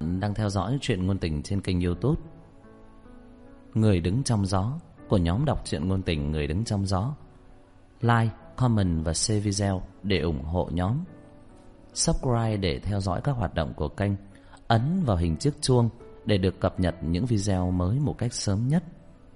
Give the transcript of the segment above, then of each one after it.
đang theo dõi truyện ngôn tình trên kênh YouTube Người Đứng Trong Gió của nhóm đọc truyện ngôn tình Người Đứng Trong Gió. Like, comment và share video để ủng hộ nhóm. Subscribe để theo dõi các hoạt động của kênh. Ấn vào hình chiếc chuông để được cập nhật những video mới một cách sớm nhất.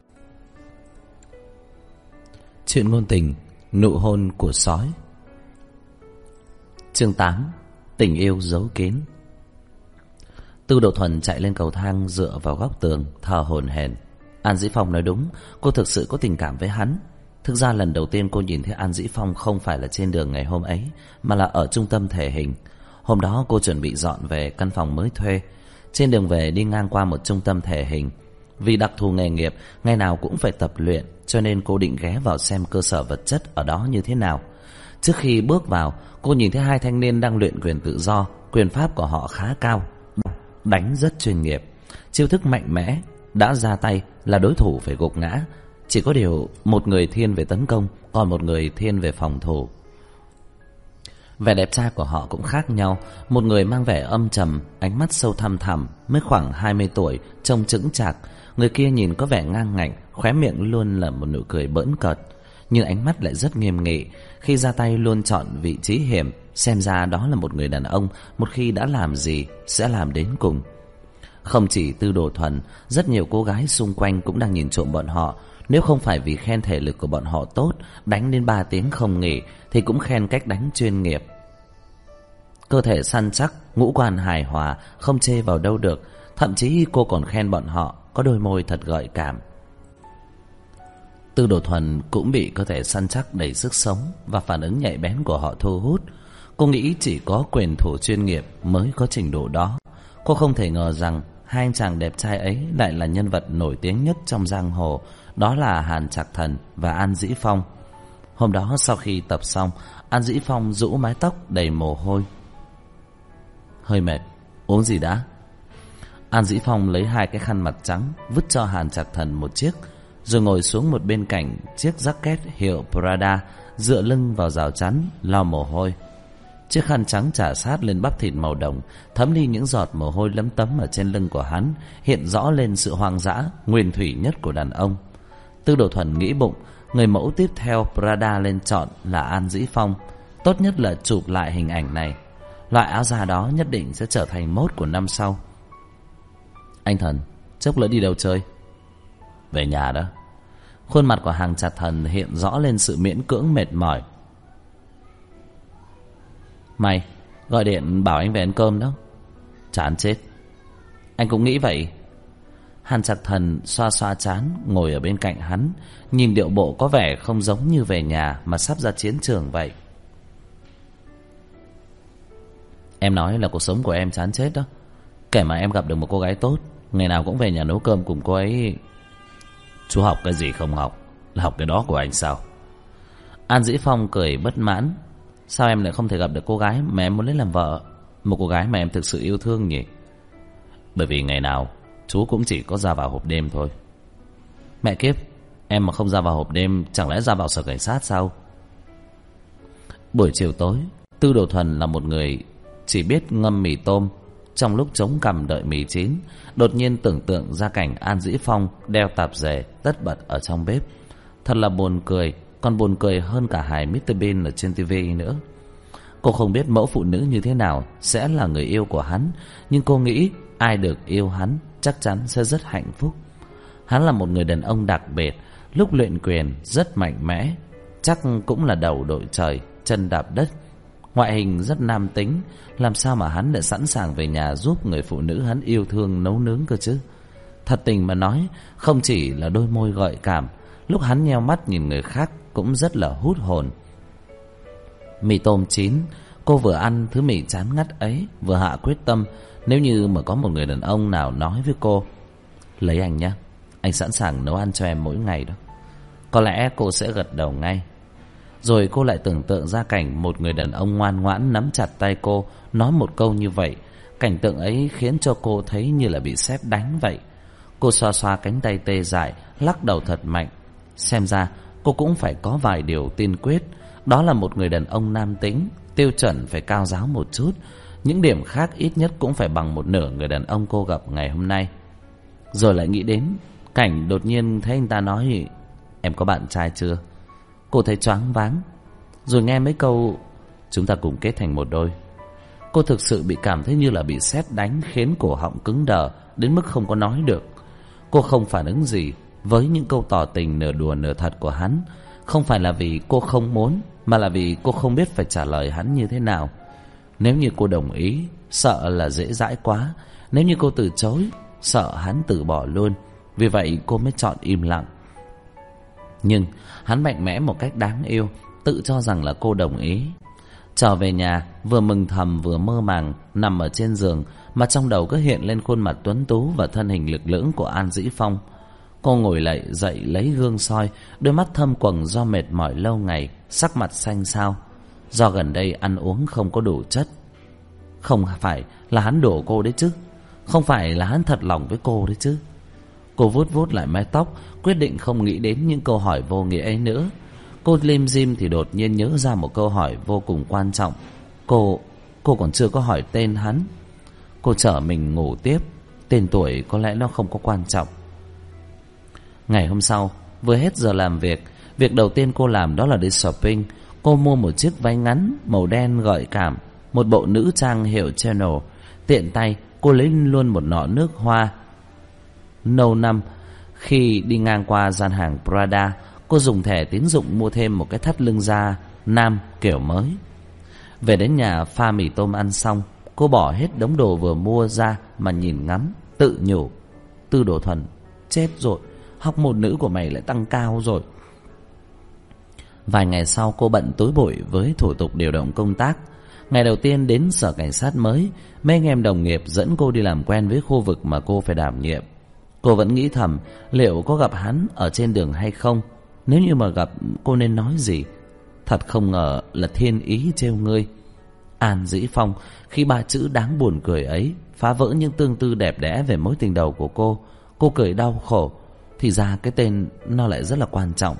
Truyện ngôn tình Nụ hôn của sói. Chương 8. Tình yêu giấu kín. Tư Độ Thuần chạy lên cầu thang, dựa vào góc tường, thở hổn hển. An Dĩ Phong nói đúng, cô thực sự có tình cảm với hắn. Thực ra lần đầu tiên cô nhìn thấy An Dĩ Phong không phải là trên đường ngày hôm ấy, mà là ở trung tâm thể hình. Hôm đó cô chuẩn bị dọn về căn phòng mới thuê. Trên đường về đi ngang qua một trung tâm thể hình. Vì đặc thù nghề nghiệp, ngày nào cũng phải tập luyện, cho nên cô định ghé vào xem cơ sở vật chất ở đó như thế nào. Trước khi bước vào, cô nhìn thấy hai thanh niên đang luyện quyền tự do. Quyền pháp của họ khá cao, đánh rất chuyên nghiệp, chiêu thức mạnh mẽ, đã ra tay là đối thủ phải gục ngã. Chỉ có điều một người thiên về tấn công, còn một người thiên về phòng thủ. Vẻ đẹp trai của họ cũng khác nhau. Một người mang vẻ âm trầm, ánh mắt sâu thăm thẳm, mới khoảng 20 tuổi, trông chững chạc. Người kia nhìn có vẻ ngang ngạnh, khóe miệng luôn là một nụ cười bỡn cợt, nhưng ánh mắt lại rất nghiêm nghị. Khi ra tay luôn chọn vị trí hiểm, xem ra đó là một người đàn ông, một khi đã làm gì sẽ làm đến cùng. Không chỉ Tư Đồ Thuần, rất nhiều cô gái xung quanh cũng đang nhìn trộm bọn họ. Nếu không phải vì khen thể lực của bọn họ tốt, đánh đến 3 tiếng không nghỉ, thì cũng khen cách đánh chuyên nghiệp. Cơ thể săn chắc, ngũ quan hài hòa, không chê vào đâu được. Thậm chí cô còn khen bọn họ có đôi môi thật gợi cảm. Tư Đồ Thuần cũng bị cơ thể săn chắc đầy sức sống và phản ứng nhạy bén của họ thu hút. Cô nghĩ chỉ có quyền thủ chuyên nghiệp mới có trình độ đó. Cô không thể ngờ rằng hai anh chàng đẹp trai ấy lại là nhân vật nổi tiếng nhất trong giang hồ. Đó là Hàn Trạc Thần và An Dĩ Phong. Hôm đó sau khi tập xong, An Dĩ Phong rũ mái tóc đầy mồ hôi. Hơi mệt, uống gì đã? An Dĩ Phong lấy 2 cái khăn mặt trắng vứt cho Hàn Trạc Thần một chiếc, rồi ngồi xuống một bên cạnh chiếc jacket hiệu Prada, dựa lưng vào rào chắn lau mồ hôi. Chiếc khăn trắng chà sát lên bắp thịt màu đồng, thấm đi những giọt mồ hôi lấm tấm ở trên lưng của hắn, hiện rõ lên sự hoang dã nguyên thủy nhất của đàn ông. Tư Đồ Thuần nghĩ bụng, người mẫu tiếp theo Prada lên chọn là An Dĩ Phong. Tốt nhất là chụp lại hình ảnh này. Loại áo da đó nhất định sẽ trở thành mốt của năm sau. Anh Thần, chốc nữa đi đâu chơi? Về nhà đó. Khuôn mặt của Hàn Trạc Thần hiện rõ lên sự miễn cưỡng mệt mỏi. Mày gọi điện bảo anh về ăn cơm đó. Chán chết. Anh cũng nghĩ vậy. Hàn Trạc Thần xoa xoa trán, ngồi ở bên cạnh hắn, nhìn điệu bộ có vẻ không giống như về nhà mà sắp ra chiến trường vậy. Em nói là cuộc sống của em chán chết đó. Kể mà em gặp được một cô gái tốt, ngày nào cũng về nhà nấu cơm cùng cô ấy. Chú học cái gì không học, là học cái đó của anh sao? An Dĩ Phong cười bất mãn. Sao em lại không thể gặp được cô gái mà em muốn lấy làm vợ, một cô gái mà em thực sự yêu thương nhỉ? Bởi vì ngày nào chú cũng chỉ có ra vào hộp đêm thôi. Mẹ kiếp, em mà không ra vào hộp đêm chẳng lẽ ra vào sở cảnh sát sao? Buổi chiều tối, Tư Đồ Thuần là một người chỉ biết ngâm mì tôm. Trong lúc chống cằm đợi mì chín, đột nhiên tưởng tượng ra cảnh An Dĩ Phong đeo tạp dề tất bật ở trong bếp. Thật là buồn cười, còn buồn cười hơn cả hài Mr Bean ở trên TV nữa. Cô không biết mẫu phụ nữ như thế nào sẽ là người yêu của hắn, nhưng cô nghĩ ai được yêu hắn chắc chắn sẽ rất hạnh phúc. Hắn là một người đàn ông đặc biệt, lúc luyện quyền rất mạnh mẽ, chắc cũng là đầu đội trời, chân đạp đất. Ngoại hình rất nam tính, làm sao mà hắn lại sẵn sàng về nhà giúp người phụ nữ hắn yêu thương nấu nướng cơ chứ? Thật tình mà nói, không chỉ là đôi môi gợi cảm, lúc hắn nheo mắt nhìn người khác cũng rất là hút hồn. Mì tôm chín, cô vừa ăn thứ mì chán ngắt ấy, vừa hạ quyết tâm, nếu như mà có một người đàn ông nào nói với cô: lấy anh nhé, anh sẵn sàng nấu ăn cho em mỗi ngày đó, có lẽ cô sẽ gật đầu ngay. Rồi cô lại tưởng tượng ra cảnh một người đàn ông ngoan ngoãn nắm chặt tay cô, nói một câu như vậy. Cảnh tượng ấy khiến cho cô thấy như là bị sét đánh vậy. Cô xoa xoa cánh tay tê dại, lắc đầu thật mạnh. Xem ra cô cũng phải có vài điều tiên quyết. Đó là một người đàn ông nam tính, tiêu chuẩn phải cao ráo một chút, những điểm khác ít nhất cũng phải bằng một nửa người đàn ông cô gặp ngày hôm nay. Rồi lại nghĩ đến cảnh đột nhiên thấy anh ta nói em có bạn trai chưa. Cô thấy choáng váng. Rồi nghe mấy câu chúng ta cùng kết thành một đôi. Cô thực sự bị cảm thấy như là bị sét đánh, khiến cổ họng cứng đờ đến mức không có nói được. Cô không phản ứng gì với những câu tỏ tình nửa đùa nửa thật của hắn. Không phải là vì cô không muốn, mà là vì cô không biết phải trả lời hắn như thế nào. Nếu như cô đồng ý, sợ là dễ dãi quá. Nếu như cô từ chối, sợ hắn từ bỏ luôn. Vì vậy cô mới chọn im lặng. Nhưng hắn mạnh mẽ một cách đáng yêu, tự cho rằng là cô đồng ý. Trở về nhà, vừa mừng thầm vừa mơ màng, nằm ở trên giường mà trong đầu cứ hiện lên khuôn mặt tuấn tú và thân hình lực lưỡng của An Dĩ Phong. Cô ngồi dậy lấy gương soi, đôi mắt thâm quầng do mệt mỏi lâu ngày, sắc mặt xanh xao. Do gần đây ăn uống không có đủ chất. Không phải là hắn đổ cô đấy chứ. Không phải là hắn thật lòng với cô đấy chứ. Cô vuốt vuốt lại mái tóc, quyết định không nghĩ đến những câu hỏi vô nghĩa ấy nữa. Cô lim dim thì đột nhiên nhớ ra một câu hỏi vô cùng quan trọng. Cô còn chưa có hỏi tên hắn. Cô chở mình ngủ tiếp. Tên tuổi có lẽ nó không có quan trọng. Ngày hôm sau, vừa hết giờ làm việc, việc đầu tiên cô làm đó là đi shopping. Cô mua một chiếc váy ngắn màu đen gợi cảm, một bộ nữ trang hiệu Chanel. Tiện tay cô lấy luôn một nọ nước hoa No 5. Khi đi ngang qua gian hàng Prada, cô dùng thẻ tín dụng mua thêm một cái thắt lưng da nam kiểu mới. Về đến nhà pha mì tôm ăn xong, cô bỏ hết đống đồ vừa mua ra mà nhìn ngắm, tự nhủ: Tư Đồ Thuần, chết rồi, học môn nữ của mày lại tăng cao rồi. Vài ngày sau cô bận tối bội với thủ tục điều động công tác. Ngày đầu tiên đến sở cảnh sát mới, mấy anh em đồng nghiệp dẫn cô đi làm quen với khu vực mà cô phải đảm nhiệm. Cô vẫn nghĩ thầm liệu có gặp hắn ở trên đường hay không. Nếu như mà gặp, cô nên nói gì. Thật không ngờ là thiên ý trêu ngươi. An Dĩ Phong, khi ba chữ đáng buồn cười ấy phá vỡ những tương tư đẹp đẽ về mối tình đầu của cô. Cô cười đau khổ. Thì ra cái tên nó lại rất là quan trọng.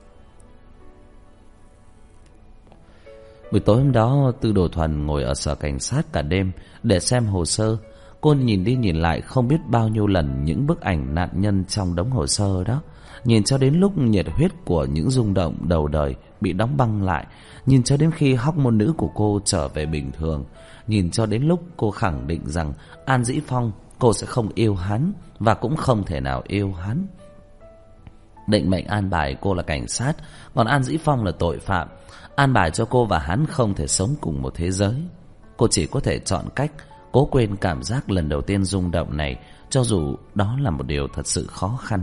Buổi tối hôm đó, Tư Đồ Thuần ngồi ở sở cảnh sát cả đêm để xem hồ sơ. Cô nhìn đi nhìn lại không biết bao nhiêu lần những bức ảnh nạn nhân trong đống hồ sơ đó. Nhìn cho đến lúc nhiệt huyết của những rung động đầu đời bị đóng băng lại. Nhìn cho đến khi hóc môn nữ của cô trở về bình thường. Nhìn cho đến lúc cô khẳng định rằng An Dĩ Phong, cô sẽ không yêu hắn và cũng không thể nào yêu hắn. Định mệnh an bài cô là cảnh sát, còn An Dĩ Phong là tội phạm. An bài cho cô và hắn không thể sống cùng một thế giới. Cô chỉ có thể chọn cách cố quên cảm giác lần đầu tiên rung động này, cho dù đó là một điều thật sự khó khăn.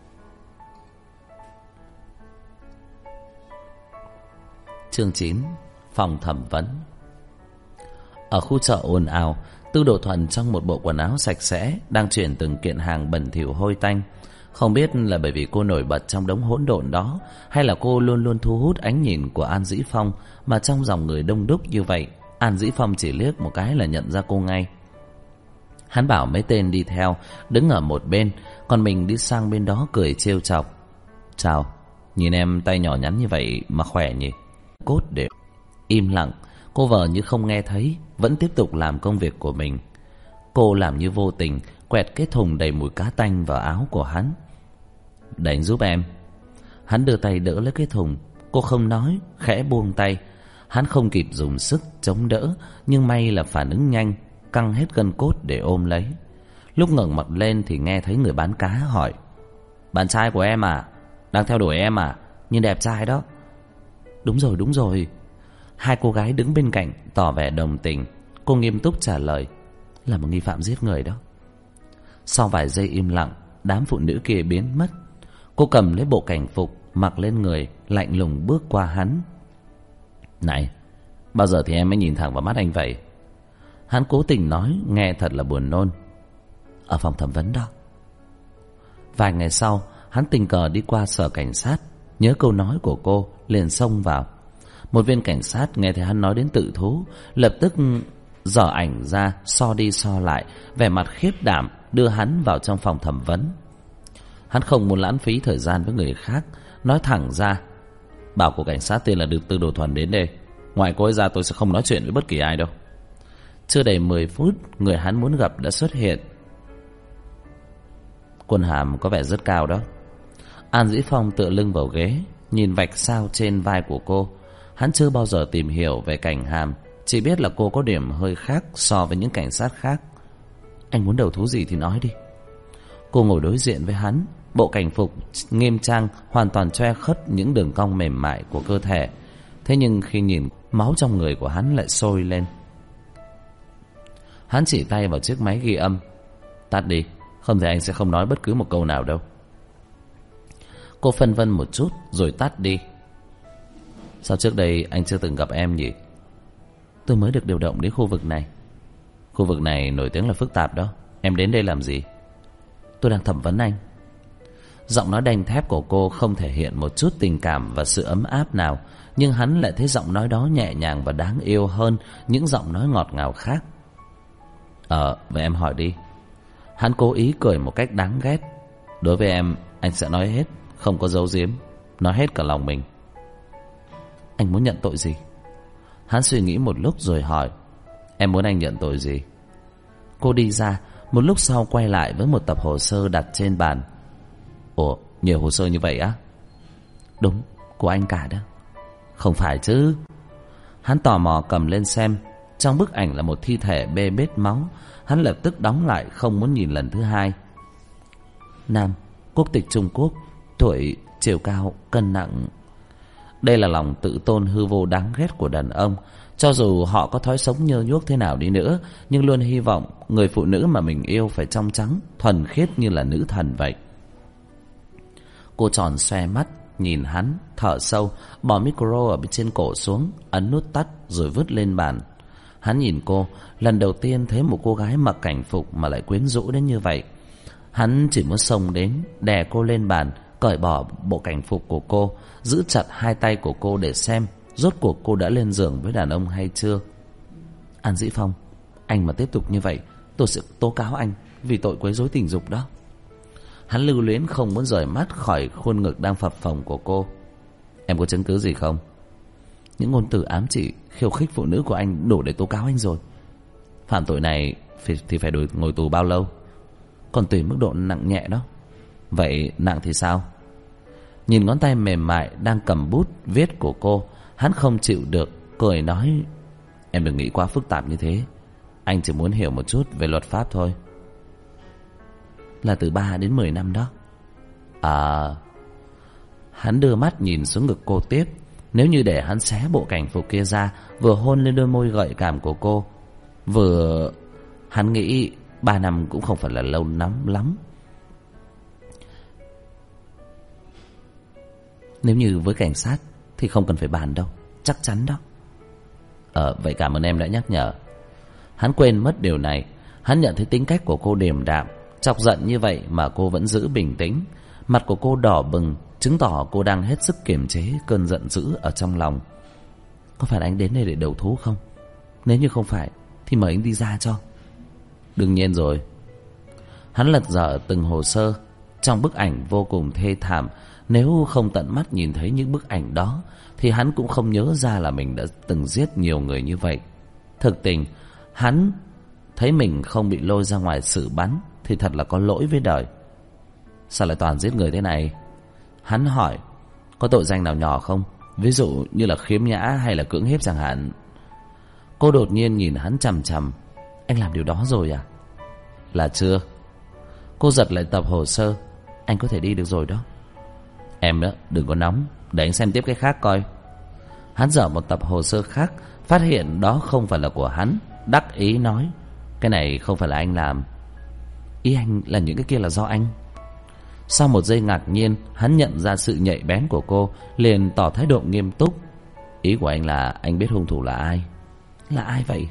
Chương 9. Phòng thẩm vấn. Ở khu chợ ồn ào, Tư Đồ Thuần trong một bộ quần áo sạch sẽ đang chuyển từng kiện hàng bẩn thỉu hôi tanh. Không biết là bởi vì cô nổi bật trong đống hỗn độn đó, hay là cô luôn luôn thu hút ánh nhìn của An Dĩ Phong, mà trong dòng người đông đúc như vậy, An Dĩ Phong chỉ liếc một cái là nhận ra cô ngay. Hắn bảo mấy tên đi theo đứng ở một bên, còn mình đi sang bên đó cười trêu chọc. Chào, nhìn em tay nhỏ nhắn như vậy mà khỏe nhỉ? Cốt đều. Im lặng, cô vờ như không nghe thấy, vẫn tiếp tục làm công việc của mình. Cô làm như vô tình quẹt cái thùng đầy mùi cá tanh vào áo của hắn. Đánh giúp em. Hắn đưa tay đỡ lấy cái thùng. Cô không nói, khẽ buông tay. Hắn không kịp dùng sức chống đỡ, nhưng may là phản ứng nhanh, căng hết gân cốt để ôm lấy. Lúc ngẩng mặt lên thì nghe thấy người bán cá hỏi: Bạn trai của em à? Đang theo đuổi em à? Nhìn đẹp trai đó. Đúng rồi, đúng rồi. Hai cô gái đứng bên cạnh tỏ vẻ đồng tình. Cô nghiêm túc trả lời: Là một nghi phạm giết người đó. Sau vài giây im lặng, đám phụ nữ kia biến mất. Cô cầm lấy bộ cảnh phục mặc lên người, lạnh lùng bước qua hắn. Này, bao giờ thì em mới nhìn thẳng vào mắt anh vậy? Hắn cố tình nói nghe thật là buồn nôn. Ở phòng thẩm vấn đó. Vài ngày sau, hắn tình cờ đi qua sở cảnh sát, nhớ câu nói của cô, liền xông vào. Một viên cảnh sát nghe thấy hắn nói đến tự thú, lập tức dở ảnh ra, so đi so lại, vẻ mặt khiếp đảm, đưa hắn vào trong phòng thẩm vấn. Hắn không muốn lãng phí thời gian với người khác, nói thẳng ra: Bảo của cảnh sát tên là Tư Đồ Thuần đến đây. Ngoài cô ấy ra tôi sẽ không nói chuyện với bất kỳ ai đâu. Chưa đầy 10 phút, người hắn muốn gặp đã xuất hiện. Quân hàm có vẻ rất cao đó. An Dĩ Phong tựa lưng vào ghế, nhìn vạch sao trên vai của cô. Hắn chưa bao giờ tìm hiểu về cảnh hàm, chỉ biết là cô có điểm hơi khác so với những cảnh sát khác. Anh muốn đầu thú gì thì nói đi. Cô ngồi đối diện với hắn, bộ cảnh phục nghiêm trang hoàn toàn che khuất những đường cong mềm mại của cơ thể. Thế nhưng khi nhìn, máu trong người của hắn lại sôi lên. Hắn chỉ tay vào chiếc máy ghi âm. Tắt đi, không thì anh sẽ không nói bất cứ một câu nào đâu. Cô phân vân một chút rồi tắt đi. Sao trước đây anh chưa từng gặp em nhỉ? Tôi mới được điều động đến khu vực này. Khu vực này nổi tiếng là phức tạp đó. Em đến đây làm gì? Tôi đang thẩm vấn anh. Giọng nói đanh thép của cô không thể hiện một chút tình cảm và sự ấm áp nào, nhưng hắn lại thấy giọng nói đó nhẹ nhàng và đáng yêu hơn những giọng nói ngọt ngào khác. Vậy em hỏi đi. Hắn cố ý cười một cách đáng ghét. Đối với em, anh sẽ nói hết, không có giấu giếm, nói hết cả lòng mình. Anh muốn nhận tội gì? Hắn suy nghĩ một lúc rồi hỏi. Em muốn anh nhận tội gì? Cô đi ra, một lúc sau quay lại với một tập hồ sơ đặt trên bàn. Ủa, nhiều hồ sơ như vậy á? Đúng, của anh cả đó. Không phải chứ. Hắn tò mò cầm lên xem. Trong bức ảnh là một thi thể bê bết máu. Hắn lập tức đóng lại, không muốn nhìn lần thứ hai. Nam, quốc tịch Trung Quốc, tuổi, chiều cao, cân nặng. Đây là lòng tự tôn hư vô đáng ghét của đàn ông. Cho dù họ có thói sống nhơ nhuốc thế nào đi nữa, nhưng luôn hy vọng người phụ nữ mà mình yêu phải trong trắng, thuần khiết như là nữ thần vậy. Cô tròn xoe mắt, nhìn hắn, thở sâu, bỏ micro ở bên trên cổ xuống, ấn nút tắt rồi vứt lên bàn. Hắn nhìn cô, lần đầu tiên thấy một cô gái mặc cảnh phục mà lại quyến rũ đến như vậy. Hắn chỉ muốn xông đến, đè cô lên bàn, cởi bỏ bộ cảnh phục của cô, giữ chặt hai tay của cô để xem rốt cuộc cô đã lên giường với đàn ông hay chưa. An Dĩ Phong, anh mà tiếp tục như vậy, tôi sẽ tố cáo anh vì tội quấy rối tình dục đó. Hắn lưu luyến không muốn rời mắt khỏi khuôn ngực đang phập phồng của cô. Em có chứng cứ gì không? Những ngôn từ ám chỉ, khiêu khích phụ nữ của anh đủ để tố cáo anh rồi. Phạm tội này thì phải ngồi tù bao lâu? Còn tùy mức độ nặng nhẹ đó. Vậy nặng thì sao? Nhìn ngón tay mềm mại đang cầm bút viết của cô, hắn không chịu được, cười nói. Em đừng nghĩ quá phức tạp như thế. Anh chỉ muốn hiểu một chút về luật pháp thôi. Là từ 3 đến 10 năm đó. Hắn đưa mắt nhìn xuống ngực cô tiếp. Nếu như để hắn xé bộ cảnh phục kia ra, vừa hôn lên đôi môi gợi cảm của cô, vừa... Hắn nghĩ 3 năm cũng không phải là lâu lắm. Nếu như với cảnh sát thì không cần phải bàn đâu, chắc chắn đó. Vậy cảm ơn em đã nhắc nhở. Hắn quên mất điều này. Hắn nhận thấy tính cách của cô điềm đạm, chọc giận như vậy mà cô vẫn giữ bình tĩnh. Mặt của cô đỏ bừng, chứng tỏ cô đang hết sức kiềm chế cơn giận dữ ở trong lòng. Có phải anh đến đây để đầu thú không? Nếu như không phải thì mời anh đi ra cho. Đương nhiên rồi. Hắn lật dở từng hồ sơ. Trong bức ảnh vô cùng thê thảm. Nếu không tận mắt nhìn thấy những bức ảnh đó thì hắn cũng không nhớ ra là mình đã từng giết nhiều người như vậy. Thực tình, hắn thấy mình không bị lôi ra ngoài xử bắn thì thật là có lỗi với đời. Sao lại toàn giết người thế này? Hắn hỏi. Có tội danh nào nhỏ không? Ví dụ như là khiếm nhã hay là cưỡng hiếp chẳng hạn. Cô đột nhiên nhìn hắn chằm chằm. Anh làm điều đó rồi à? Là chưa. Cô giật lại tập hồ sơ. Anh có thể đi được rồi đó. Em đó, đừng có nóng, để anh xem tiếp cái khác coi. Hắn dở một tập hồ sơ khác, phát hiện đó không phải là của hắn, đắc ý nói. Cái này không phải là anh làm. Ý anh là những cái kia là do anh. Sau một giây ngạc nhiên, hắn nhận ra sự nhạy bén của cô, liền tỏ thái độ nghiêm túc. Ý của anh là anh biết hung thủ là ai. Là ai vậy?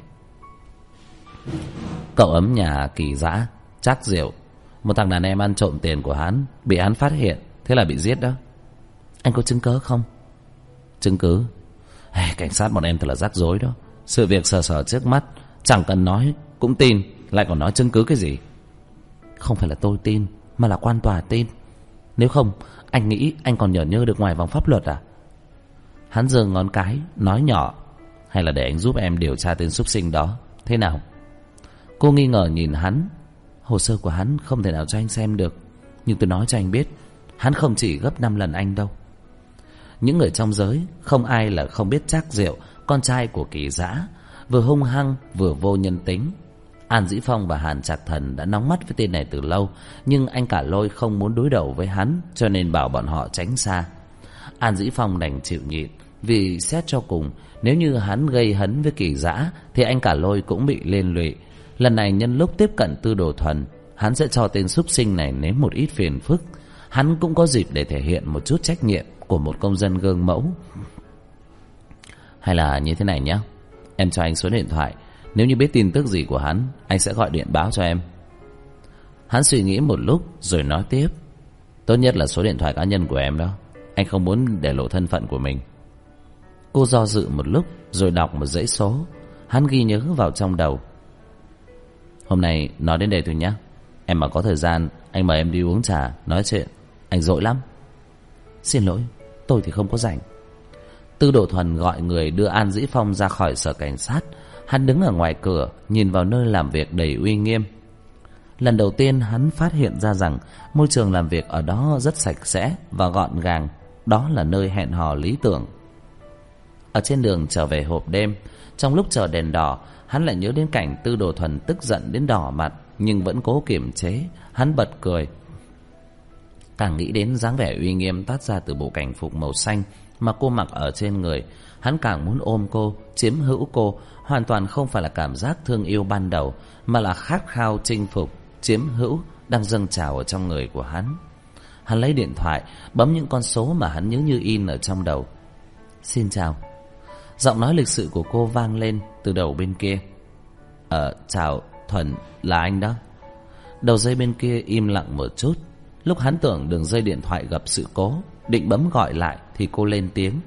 Cậu ấm nhà Kỳ Dã, Trác Diệu. Một thằng đàn em ăn trộm tiền của hắn, bị hắn phát hiện, thế là bị giết đó. Anh có chứng cứ không? Chứng cứ? Cảnh sát bọn em thật là rắc rối đó. Sự việc sờ sờ trước mắt, chẳng cần nói cũng tin, lại còn nói chứng cứ cái gì. Không phải là tôi tin, mà là quan tòa tin. Nếu không, anh nghĩ anh còn nhởn nhơ được ngoài vòng pháp luật à? Hắn giơ ngón cái, nói nhỏ. Hay là để anh giúp em điều tra tên súc sinh đó, Thế nào? Cô nghi ngờ nhìn hắn. Hồ sơ của hắn không thể nào cho anh xem được, nhưng tôi nói cho anh biết, hắn không chỉ gấp 5 lần anh đâu. Những người trong giới không ai là không biết Trác Diệu, con trai của Kỳ Dã, vừa hung hăng vừa vô nhân tính. An Dĩ Phong và Hàn Trạc Thần đã nóng mắt với tên này từ lâu, nhưng anh Cả Lôi không muốn đối đầu với hắn, cho nên bảo bọn họ tránh xa. An Dĩ Phong đành chịu nhịn, vì xét cho cùng, nếu như hắn gây hấn với Kỳ Dã thì anh Cả Lôi cũng bị liên lụy. Lần này nhân lúc tiếp cận Tư Đồ Thuần, hắn sẽ cho tên súc sinh này nếm một ít phiền phức. Hắn cũng có dịp để thể hiện một chút trách nhiệm của một công dân gương mẫu. Hay là như thế này nhé, em cho anh số điện thoại, nếu như biết tin tức gì của hắn, anh sẽ gọi điện báo cho em. Hắn suy nghĩ một lúc rồi nói tiếp, tốt nhất là số điện thoại cá nhân của em đó, anh không muốn để lộ thân phận của mình. Cô do dự một lúc rồi đọc một dãy số. Hắn ghi nhớ vào trong đầu. Hôm nay nói đến đây thôi nhé, em mà có thời gian anh mời em đi uống trà nói chuyện, anh rỗi lắm. Xin lỗi, tôi thì không có rảnh. Tư Đồ Thuần gọi người đưa An Dĩ Phong ra khỏi sở cảnh sát. Hắn đứng ở ngoài cửa nhìn vào nơi làm việc đầy uy nghiêm. Lần đầu tiên hắn phát hiện ra rằng môi trường làm việc ở đó rất sạch sẽ và gọn gàng. Đó là nơi hẹn hò lý tưởng. Ở trên đường trở về hộp đêm, trong lúc chờ đèn đỏ, hắn lại nhớ đến cảnh Tư Đồ Thuần tức giận đến đỏ mặt nhưng vẫn cố kiềm chế. Hắn bật cười. Càng nghĩ đến dáng vẻ uy nghiêm toát ra từ bộ cảnh phục màu xanh mà cô mặc ở trên người, hắn càng muốn ôm cô, chiếm hữu cô. Hoàn toàn không phải là cảm giác thương yêu ban đầu, mà là khát khao chinh phục, chiếm hữu đang dâng trào ở trong người của hắn. Hắn lấy điện thoại, bấm những con số mà hắn nhớ như in ở trong đầu. Xin chào. Giọng nói lịch sự của cô vang lên từ đầu bên kia. Chào Thuần, là anh đó. Đầu dây bên kia im lặng một chút. Lúc hắn tưởng đường dây điện thoại gặp sự cố, định bấm gọi lại thì cô lên tiếng.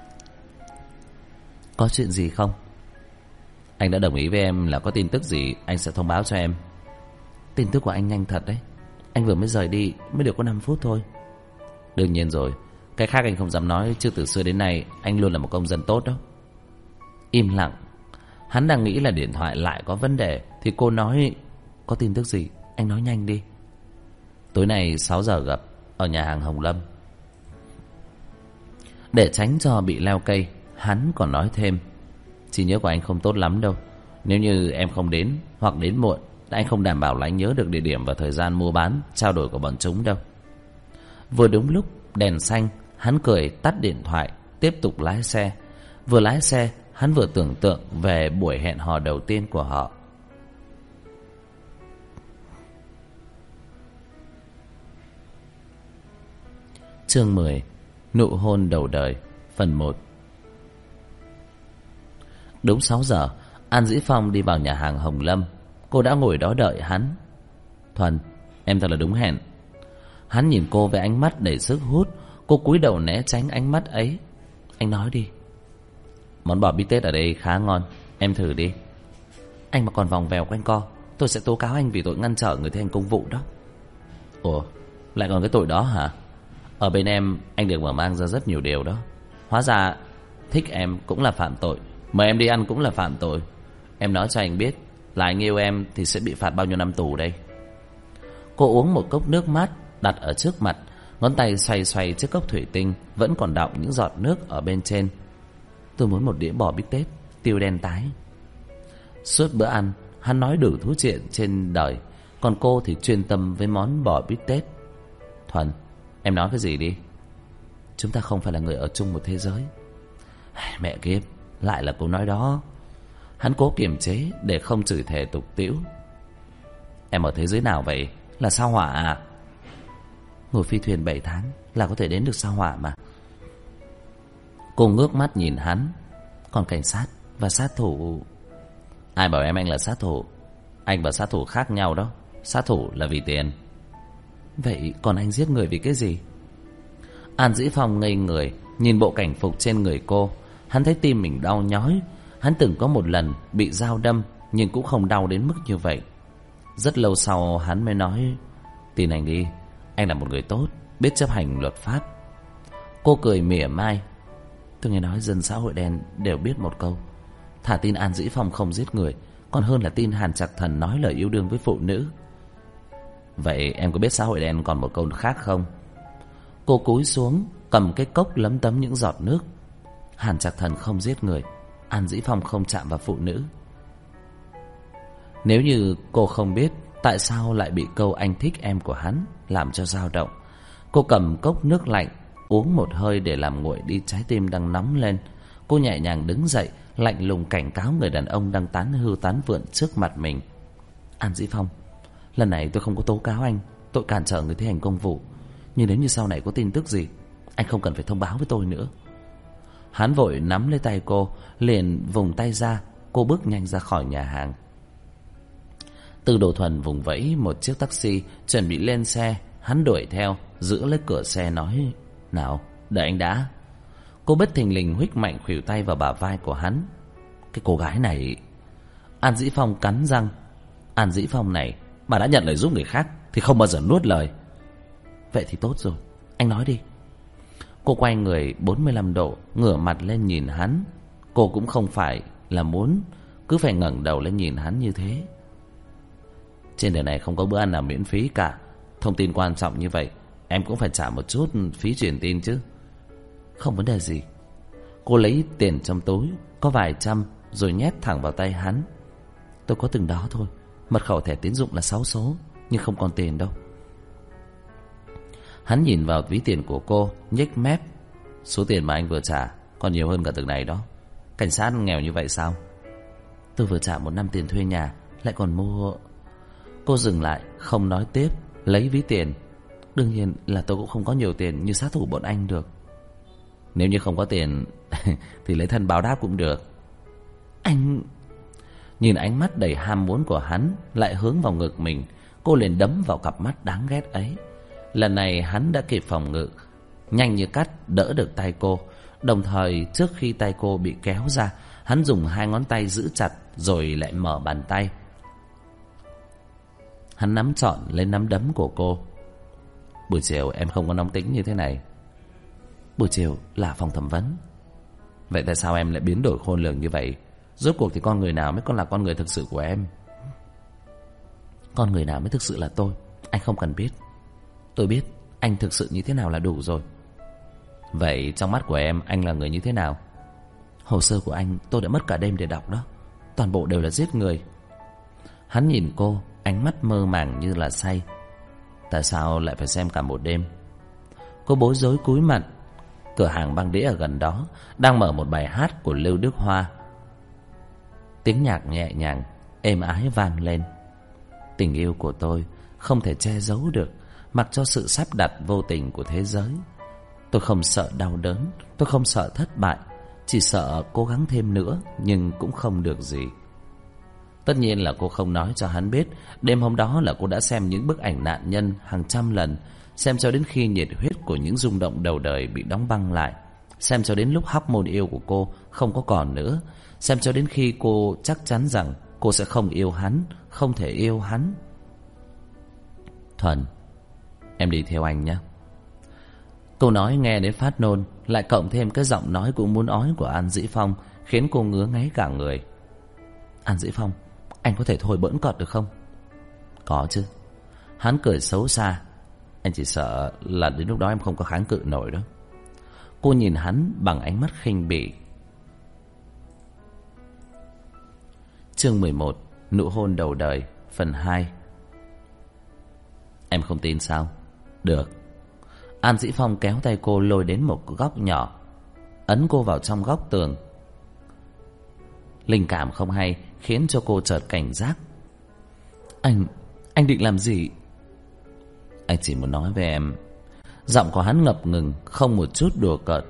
Có chuyện gì không? Anh đã đồng ý với em là có tin tức gì anh sẽ thông báo cho em. Tin tức của anh nhanh thật đấy. Anh vừa mới rời đi mới được có 5 phút thôi. Đương nhiên rồi, cái khác anh không dám nói, chứ từ xưa đến nay anh luôn là một công dân tốt đó. Im lặng. Hắn đang nghĩ là điện thoại lại có vấn đề thì cô nói, có tin tức gì anh nói nhanh đi. Tối nay 6 giờ gặp ở nhà hàng Hồng Lâm. Để tránh cho bị leo cây, hắn còn nói thêm, trí nhớ của anh không tốt lắm đâu. Nếu như em không đến hoặc đến muộn, anh không đảm bảo là anh nhớ được địa điểm và thời gian mua bán, trao đổi của bọn chúng đâu. Vừa đúng lúc đèn xanh, hắn cười tắt điện thoại, tiếp tục lái xe. Vừa lái xe, hắn vừa tưởng tượng về buổi hẹn hò đầu tiên của họ. Chương 10. Nụ hôn đầu đời. Phần 1. Đúng 6 giờ, An Dĩ Phong đi vào nhà hàng Hồng Lâm. Cô đã ngồi đó đợi hắn. Thuần, em thật là đúng hẹn. Hắn nhìn cô với ánh mắt đầy sức hút. Cô cúi đầu né tránh ánh mắt ấy. Anh nói đi. Món bò bít tết ở đây khá ngon, em thử đi. Anh mà còn vòng vèo quanh co, tôi sẽ tố cáo anh vì tội ngăn trở người thi hành công vụ đó. Ủa, lại còn cái tội đó hả? Ở bên em, anh được mở mang ra rất nhiều điều đó. Hóa ra thích em cũng là phạm tội, mời em đi ăn cũng là phạm tội. Em nói cho anh biết là anh yêu em thì sẽ bị phạt bao nhiêu năm tù đây. Cô uống một cốc nước mát đặt ở trước mặt, ngón tay xoay xoay chiếc cốc thủy tinh vẫn còn đọng những giọt nước ở bên trên. Tôi muốn một đĩa bò bít tết tiêu đen tái. Suốt bữa ăn, hắn nói đủ thứ chuyện trên đời, còn cô thì chuyên tâm với món bò bít tết. Thuần, em nói cái gì đi. Chúng ta không phải là người ở chung một thế giới. Mẹ kiếp, lại là câu nói đó. Hắn cố kiềm chế để không chửi thề tục tĩu. Em ở thế giới nào vậy? Là sao hỏa à? Ngồi phi thuyền 7 tháng là có thể đến được sao hỏa mà. Cô ngước mắt nhìn hắn. Còn cảnh sát và sát thủ? Ai bảo em anh là sát thủ? Anh và sát thủ khác nhau đó. Sát thủ là vì tiền. Vậy còn anh giết người vì cái gì? An Dĩ Phong ngây người nhìn bộ cảnh phục trên người cô. Hắn thấy tim mình đau nhói. Hắn từng có một lần bị dao đâm, nhưng cũng không đau đến mức như vậy. Rất lâu sau hắn mới nói, tin anh đi, anh là một người tốt, biết chấp hành luật pháp. Cô cười mỉa mai. Tôi nghe nói dân xã hội đen đều biết một câu, thà tin An Dĩ Phong không giết người, còn hơn là tin Hàn Trạc Thần nói lời yêu đương với phụ nữ. Vậy em có biết xã hội đen còn một câu khác không? Cô cúi xuống cầm cái cốc lấm tấm những giọt nước. Hàn Trạc Thần không giết người, An Dĩ Phong không chạm vào phụ nữ. Nếu như cô không biết tại sao lại bị câu anh thích em của hắn làm cho dao động, cô cầm cốc nước lạnh uống một hơi để làm nguội đi trái tim đang nóng lên. Cô nhẹ nhàng đứng dậy, lạnh lùng cảnh cáo người đàn ông đang tán hưu tán vượn trước mặt mình. An Dĩ Phong, lần này tôi không có tố cáo anh tội cản trở người thi hành công vụ, nhưng nếu như sau này có tin tức gì, anh không cần phải thông báo với tôi nữa. Hắn vội nắm lấy tay cô, liền vùng tay ra. Cô bước nhanh ra khỏi nhà hàng. Từ Đồ Thuần vùng vẫy một chiếc taxi chuẩn bị lên xe. Hắn đuổi theo, giữ lấy cửa xe nói: nào, đợi anh đã. Cô bất thình lình huých mạnh khuỷu tay vào bả vai của hắn. Cái cô gái này... An Dĩ Phong cắn răng. An Dĩ Phong này mà đã nhận lời giúp người khác thì không bao giờ nuốt lời. Vậy thì tốt rồi, anh nói đi. Cô quay người 45 độ, ngửa mặt lên nhìn hắn. Cô cũng không phải là muốn cứ phải ngẩng đầu lên nhìn hắn như thế. Trên đời này không có bữa ăn nào miễn phí cả. Thông tin quan trọng như vậy em cũng phải trả một chút phí truyền tin chứ. Không vấn đề gì. Cô lấy tiền trong túi, có vài trăm, rồi nhét thẳng vào tay hắn. Tôi có từng đó thôi. Mật khẩu thẻ tín dụng là 6 số, nhưng không còn tiền đâu. Hắn nhìn vào ví tiền của cô, nhếch mép. Số tiền mà anh vừa trả còn nhiều hơn cả từng này đó. Cảnh sát nghèo như vậy sao? Tôi vừa trả 1 năm tiền thuê nhà, lại còn mua... Cô dừng lại, không nói tiếp, lấy ví tiền. Đương nhiên là tôi cũng không có nhiều tiền như sát thủ bọn anh được. Nếu như không có tiền thì lấy thân báo đáp cũng được. Anh... Nhìn ánh mắt đầy ham muốn của hắn lại hướng vào ngực mình, cô liền đấm vào cặp mắt đáng ghét ấy. Lần này hắn đã kịp phòng ngự, nhanh như cắt đỡ được tay cô. Đồng thời trước khi tay cô bị kéo ra, hắn dùng 2 ngón tay giữ chặt, rồi lại mở bàn tay. Hắn nắm trọn lên nắm đấm của cô. Buổi chiều em không có nóng tính như thế này. Buổi chiều là phòng thẩm vấn. Vậy tại sao em lại biến đổi khôn lường như vậy? Rốt cuộc thì con người nào mới còn là con người thực sự của em? Con người nào mới thực sự là tôi, anh không cần biết. Tôi biết anh thực sự như thế nào là đủ rồi. Vậy trong mắt của em, anh là người như thế nào? Hồ sơ của anh tôi đã mất cả đêm để đọc đó. Toàn bộ đều là giết người. Hắn nhìn cô, ánh mắt mơ màng như là say. Tại sao lại phải xem cả một đêm? Cô bối rối cúi mặt. Cửa hàng băng đĩa ở gần đó đang mở một bài hát của Lưu Đức Hoa. Tiếng nhạc nhẹ nhàng, êm ái vang lên. Tình yêu của tôi không thể che giấu được, mặc cho sự sắp đặt vô tình của thế giới. Tôi không sợ đau đớn, tôi không sợ thất bại, chỉ sợ cố gắng thêm nữa nhưng cũng không được gì. Tất nhiên là cô không nói cho hắn biết đêm hôm đó là cô đã xem những bức ảnh nạn nhân hàng trăm lần, xem cho đến khi nhiệt huyết của những rung động đầu đời bị đóng băng lại, xem cho đến lúc hormone yêu của cô không có còn nữa, xem cho đến khi cô chắc chắn rằng cô sẽ không yêu hắn, không thể yêu hắn. Thuần, em đi theo anh nhé. Câu nói nghe đến phát nôn, lại cộng thêm cái giọng nói cũng muốn ói của An Dĩ Phong, khiến cô ngứa ngáy cả người. An Dĩ Phong, anh có thể thôi bỡn cợt được không? Có chứ. Hắn cười xấu xa. Anh chỉ sợ là đến lúc đó em không có kháng cự nổi đó. Cô nhìn hắn bằng ánh mắt khinh bỉ. Chương 11, nụ hôn đầu đời, phần 2. Em không tin sao? Được. An Dĩ Phong kéo tay cô lôi đến một góc nhỏ, ấn cô vào trong góc tường. Linh cảm không hay khiến cho cô chợt cảnh giác. Anh định làm gì? Anh chỉ muốn nói với em. Giọng của hắn ngập ngừng, không một chút đùa cợt.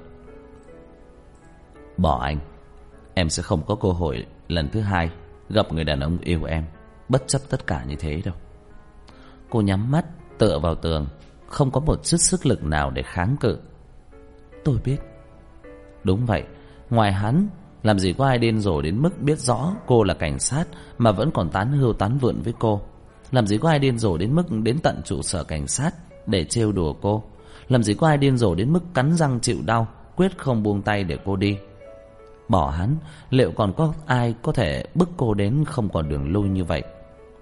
Bỏ anh, em sẽ không có cơ hội lần thứ hai gặp người đàn ông yêu em, bất chấp tất cả như thế đâu. Cô nhắm mắt tựa vào tường, không có một chút sức lực nào để kháng cự. Tôi biết. Đúng vậy, ngoài hắn làm gì có ai điên rồ đến mức biết rõ cô là cảnh sát mà vẫn còn tán hưu tán vượn với cô. Làm gì có ai điên rồ đến mức đến tận trụ sở cảnh sát để trêu đùa cô. Làm gì có ai điên rồ đến mức cắn răng chịu đau, quyết không buông tay để cô đi. bỏ hắn, liệu còn có ai có thể bức cô đến không còn đường lui như vậy?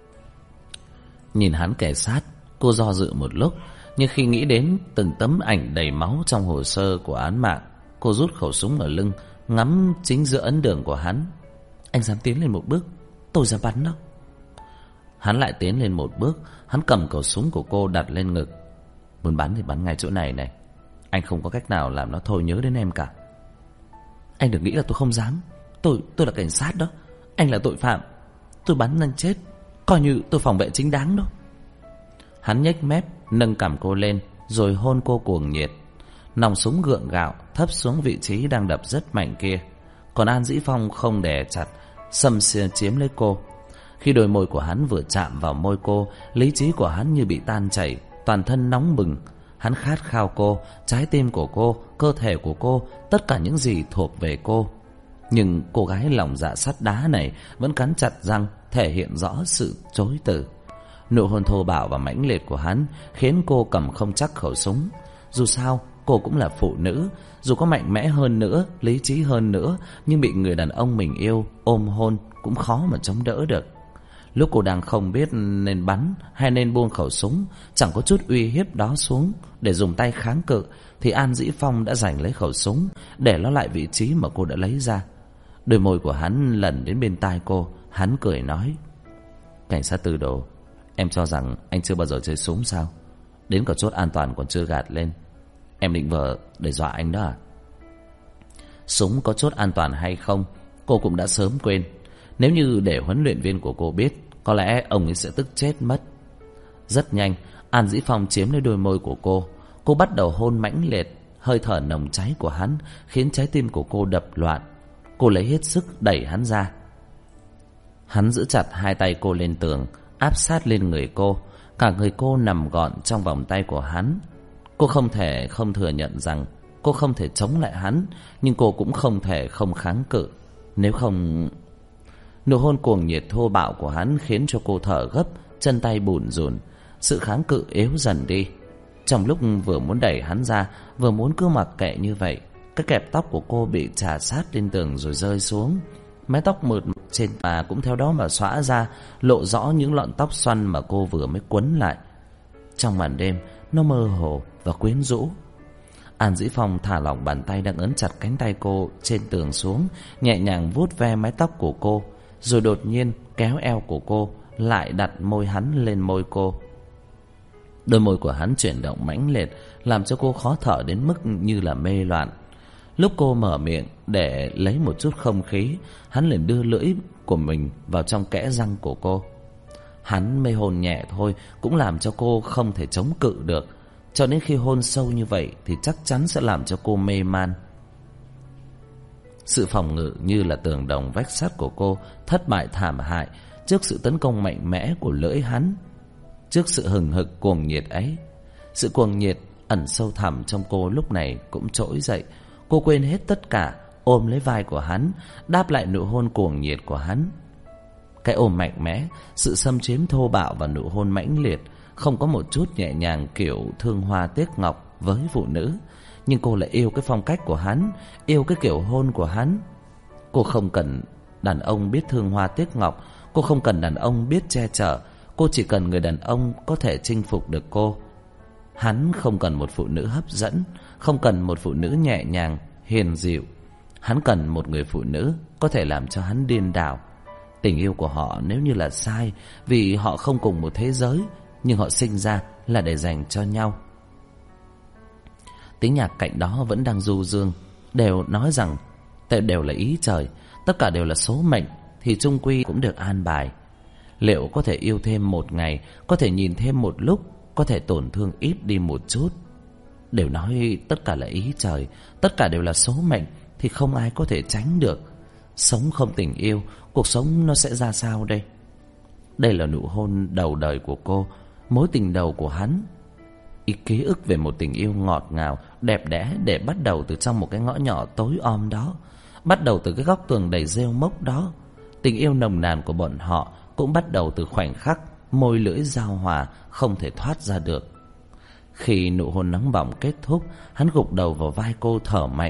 Nhìn hắn kề sát, cô do dự một lúc, nhưng khi nghĩ đến từng tấm ảnh đầy máu trong hồ sơ của án mạng, cô rút khẩu súng ở lưng, ngắm chính giữa ấn đường của hắn. Anh dám tiến lên một bước, tôi dám bắn đó. Hắn lại tiến lên một bước, hắn cầm khẩu súng của cô đặt lên ngực. Muốn bắn thì bắn ngay chỗ này này. Anh không có cách nào làm nó thôi nhớ đến em cả. Anh đừng nghĩ là tôi không dám. Tôi là cảnh sát đó. Anh là tội phạm. Tôi bắn anh chết, coi như tôi phòng vệ chính đáng đó. Hắn nhếch mép, nâng cằm cô lên, rồi hôn cô cuồng nhiệt. Nòng súng gượng gạo thấp xuống vị trí đang đập rất mạnh kia. Còn An Dĩ Phong không đè chặt, xâm chiếm lấy cô. Khi đôi môi của hắn vừa chạm vào môi cô, lý trí của hắn như bị tan chảy, toàn thân nóng bừng. Hắn khát khao cô, trái tim của cô, cơ thể của cô, tất cả những gì thuộc về cô. Nhưng cô gái lòng dạ sắt đá này vẫn cắn chặt răng, thể hiện rõ sự chối từ. Nụ hôn thô bạo và mãnh liệt của hắn khiến cô cầm không chắc khẩu súng. Dù sao, cô cũng là phụ nữ, dù có mạnh mẽ hơn nữa, lý trí hơn nữa, nhưng bị người đàn ông mình yêu ôm hôn cũng khó mà chống đỡ được. Lúc cô đang không biết nên bắn hay nên buông khẩu súng, chẳng có chút uy hiếp đó xuống để dùng tay kháng cự, thì An Dĩ Phong đã giành lấy khẩu súng, để nó lại vị trí mà cô đã lấy ra. Đôi môi của hắn lần đến bên tai cô, hắn cười nói: Cảnh sát Tư Đồ, em cho rằng anh chưa bao giờ chơi súng sao? Đến cả chốt an toàn còn chưa gạt lên. Em định vờ để dọa anh đó à? Súng có chốt an toàn hay không cô cũng đã sớm quên. Nếu như để huấn luyện viên của cô biết, có lẽ ông ấy sẽ tức chết mất. Rất nhanh, An Dĩ Phong chiếm lấy đôi môi của cô. Cô bắt đầu hôn mãnh liệt. Hơi thở nồng cháy của hắn khiến trái tim của cô đập loạn. Cô lấy hết sức đẩy hắn ra. Hắn giữ chặt hai tay cô lên tường, áp sát lên người cô. Cả người cô nằm gọn trong vòng tay của hắn. Cô không thể không thừa nhận rằng cô không thể chống lại hắn, nhưng cô cũng không thể không kháng cự. Nếu không... Nụ hôn cuồng nhiệt thô bạo của hắn khiến cho cô thở gấp, chân tay bủn rủn, sự kháng cự yếu dần đi. Trong lúc vừa muốn đẩy hắn ra, vừa muốn cứ mặc kệ như vậy, cái kẹp tóc của cô bị chà sát lên tường rồi rơi xuống. Mái tóc mượt trên bà cũng theo đó mà xõa ra, lộ rõ những lọn tóc xoăn mà cô vừa mới quấn lại. Trong màn đêm, nó mơ hồ và quyến rũ. An Dĩ Phong thả lỏng bàn tay đang ấn chặt cánh tay cô trên tường xuống, nhẹ nhàng vuốt ve mái tóc của cô, rồi đột nhiên kéo eo của cô lại, đặt môi hắn lên môi cô. Đôi môi của hắn chuyển động mãnh liệt, làm cho cô khó thở đến mức như là mê loạn. Lúc cô mở miệng để lấy một chút không khí, hắn liền đưa lưỡi của mình vào trong kẽ răng của cô. Hắn mê hôn nhẹ thôi cũng làm cho cô không thể chống cự được. Cho đến khi hôn sâu như vậy thì chắc chắn sẽ làm cho cô mê man. Sự phòng ngự như là tường đồng vách sắt của cô thất bại thảm hại trước sự tấn công mạnh mẽ của lưỡi hắn. Trước sự hừng hực cuồng nhiệt ấy, sự cuồng nhiệt ẩn sâu thẳm trong cô lúc này cũng trỗi dậy. Cô quên hết tất cả, ôm lấy vai của hắn, đáp lại nụ hôn cuồng nhiệt của hắn. Cái ôm mạnh mẽ, sự xâm chiếm thô bạo và nụ hôn mãnh liệt không có một chút nhẹ nhàng kiểu thương hoa tiếc ngọc với phụ nữ. Nhưng cô lại yêu cái phong cách của hắn, yêu cái kiểu hôn của hắn. Cô không cần đàn ông biết thương hoa tiếc ngọc, cô không cần đàn ông biết che chở, cô chỉ cần người đàn ông có thể chinh phục được cô. Hắn không cần một phụ nữ hấp dẫn, không cần một phụ nữ nhẹ nhàng, hiền dịu. Hắn cần một người phụ nữ có thể làm cho hắn điên đảo. Tình yêu của họ nếu như là sai vì họ không cùng một thế giới, nhưng họ sinh ra là để dành cho nhau. Tiếng nhạc cạnh đó vẫn đang du dương, đều nói rằng đều là ý trời, tất cả đều là số mệnh, thì chung quy cũng được an bài. Liệu có thể yêu thêm một ngày, có thể nhìn thêm một lúc, có thể tổn thương ít đi một chút. Đều nói tất cả là ý trời, tất cả đều là số mệnh, thì không ai có thể tránh được. Sống không tình yêu, cuộc sống nó sẽ ra sao đây? Đây là nụ hôn đầu đời của cô, mối tình đầu của hắn. Ý ký ức về một tình yêu ngọt ngào, đẹp đẽ để bắt đầu từ trong một cái ngõ nhỏ tối om đó, bắt đầu từ cái góc tường đầy rêu mốc đó. Tình yêu nồng nàn của bọn họ cũng bắt đầu từ khoảnh khắc môi lưỡi giao hòa không thể thoát ra được. Khi nụ hôn nóng bỏng kết thúc, hắn gục đầu vào vai cô thở mạnh.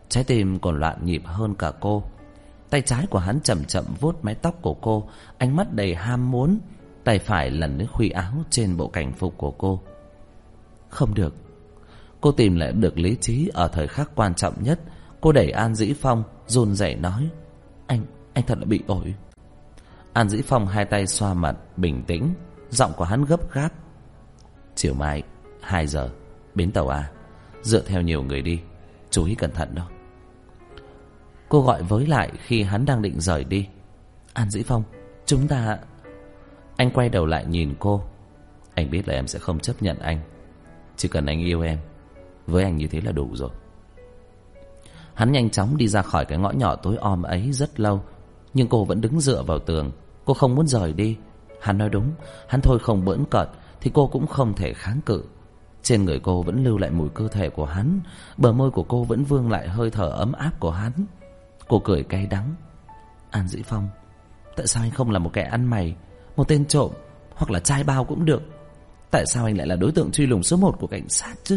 Trái tim còn loạn nhịp hơn cả cô. Tay trái của hắn chậm chậm vuốt mái tóc của cô, ánh mắt đầy ham muốn. Tay phải lần đến khuy áo trên bộ cảnh phục của cô. Không được. Cô tìm lại được lý trí ở thời khắc quan trọng nhất. Cô đẩy An Dĩ Phong, run rẩy nói: Anh thật là bị ổi. An Dĩ Phong hai tay xoa mặt, bình tĩnh. Giọng của hắn gấp gáp: Chiều mai 2 giờ bến tàu A. Dựa theo nhiều người đi, chú ý cẩn thận đó. Cô gọi với lại khi hắn đang định rời đi: An Dĩ Phong, chúng ta... Anh quay đầu lại nhìn cô: Anh biết là em sẽ không chấp nhận anh. Chỉ cần anh yêu em, với anh như thế là đủ rồi. Hắn nhanh chóng đi ra khỏi cái ngõ nhỏ tối om ấy rất lâu. Nhưng cô vẫn đứng dựa vào tường. Cô không muốn rời đi. Hắn nói đúng, hắn thôi không bỡn cợt thì cô cũng không thể kháng cự. Trên người cô vẫn lưu lại mùi cơ thể của hắn. Bờ môi của cô vẫn vương lại hơi thở ấm áp của hắn. Cô cười cay đắng: An Dĩ Phong, tại sao anh không là một kẻ ăn mày, một tên trộm, hoặc là trai bao cũng được? Tại sao anh lại là đối tượng truy lùng số 1 của cảnh sát chứ?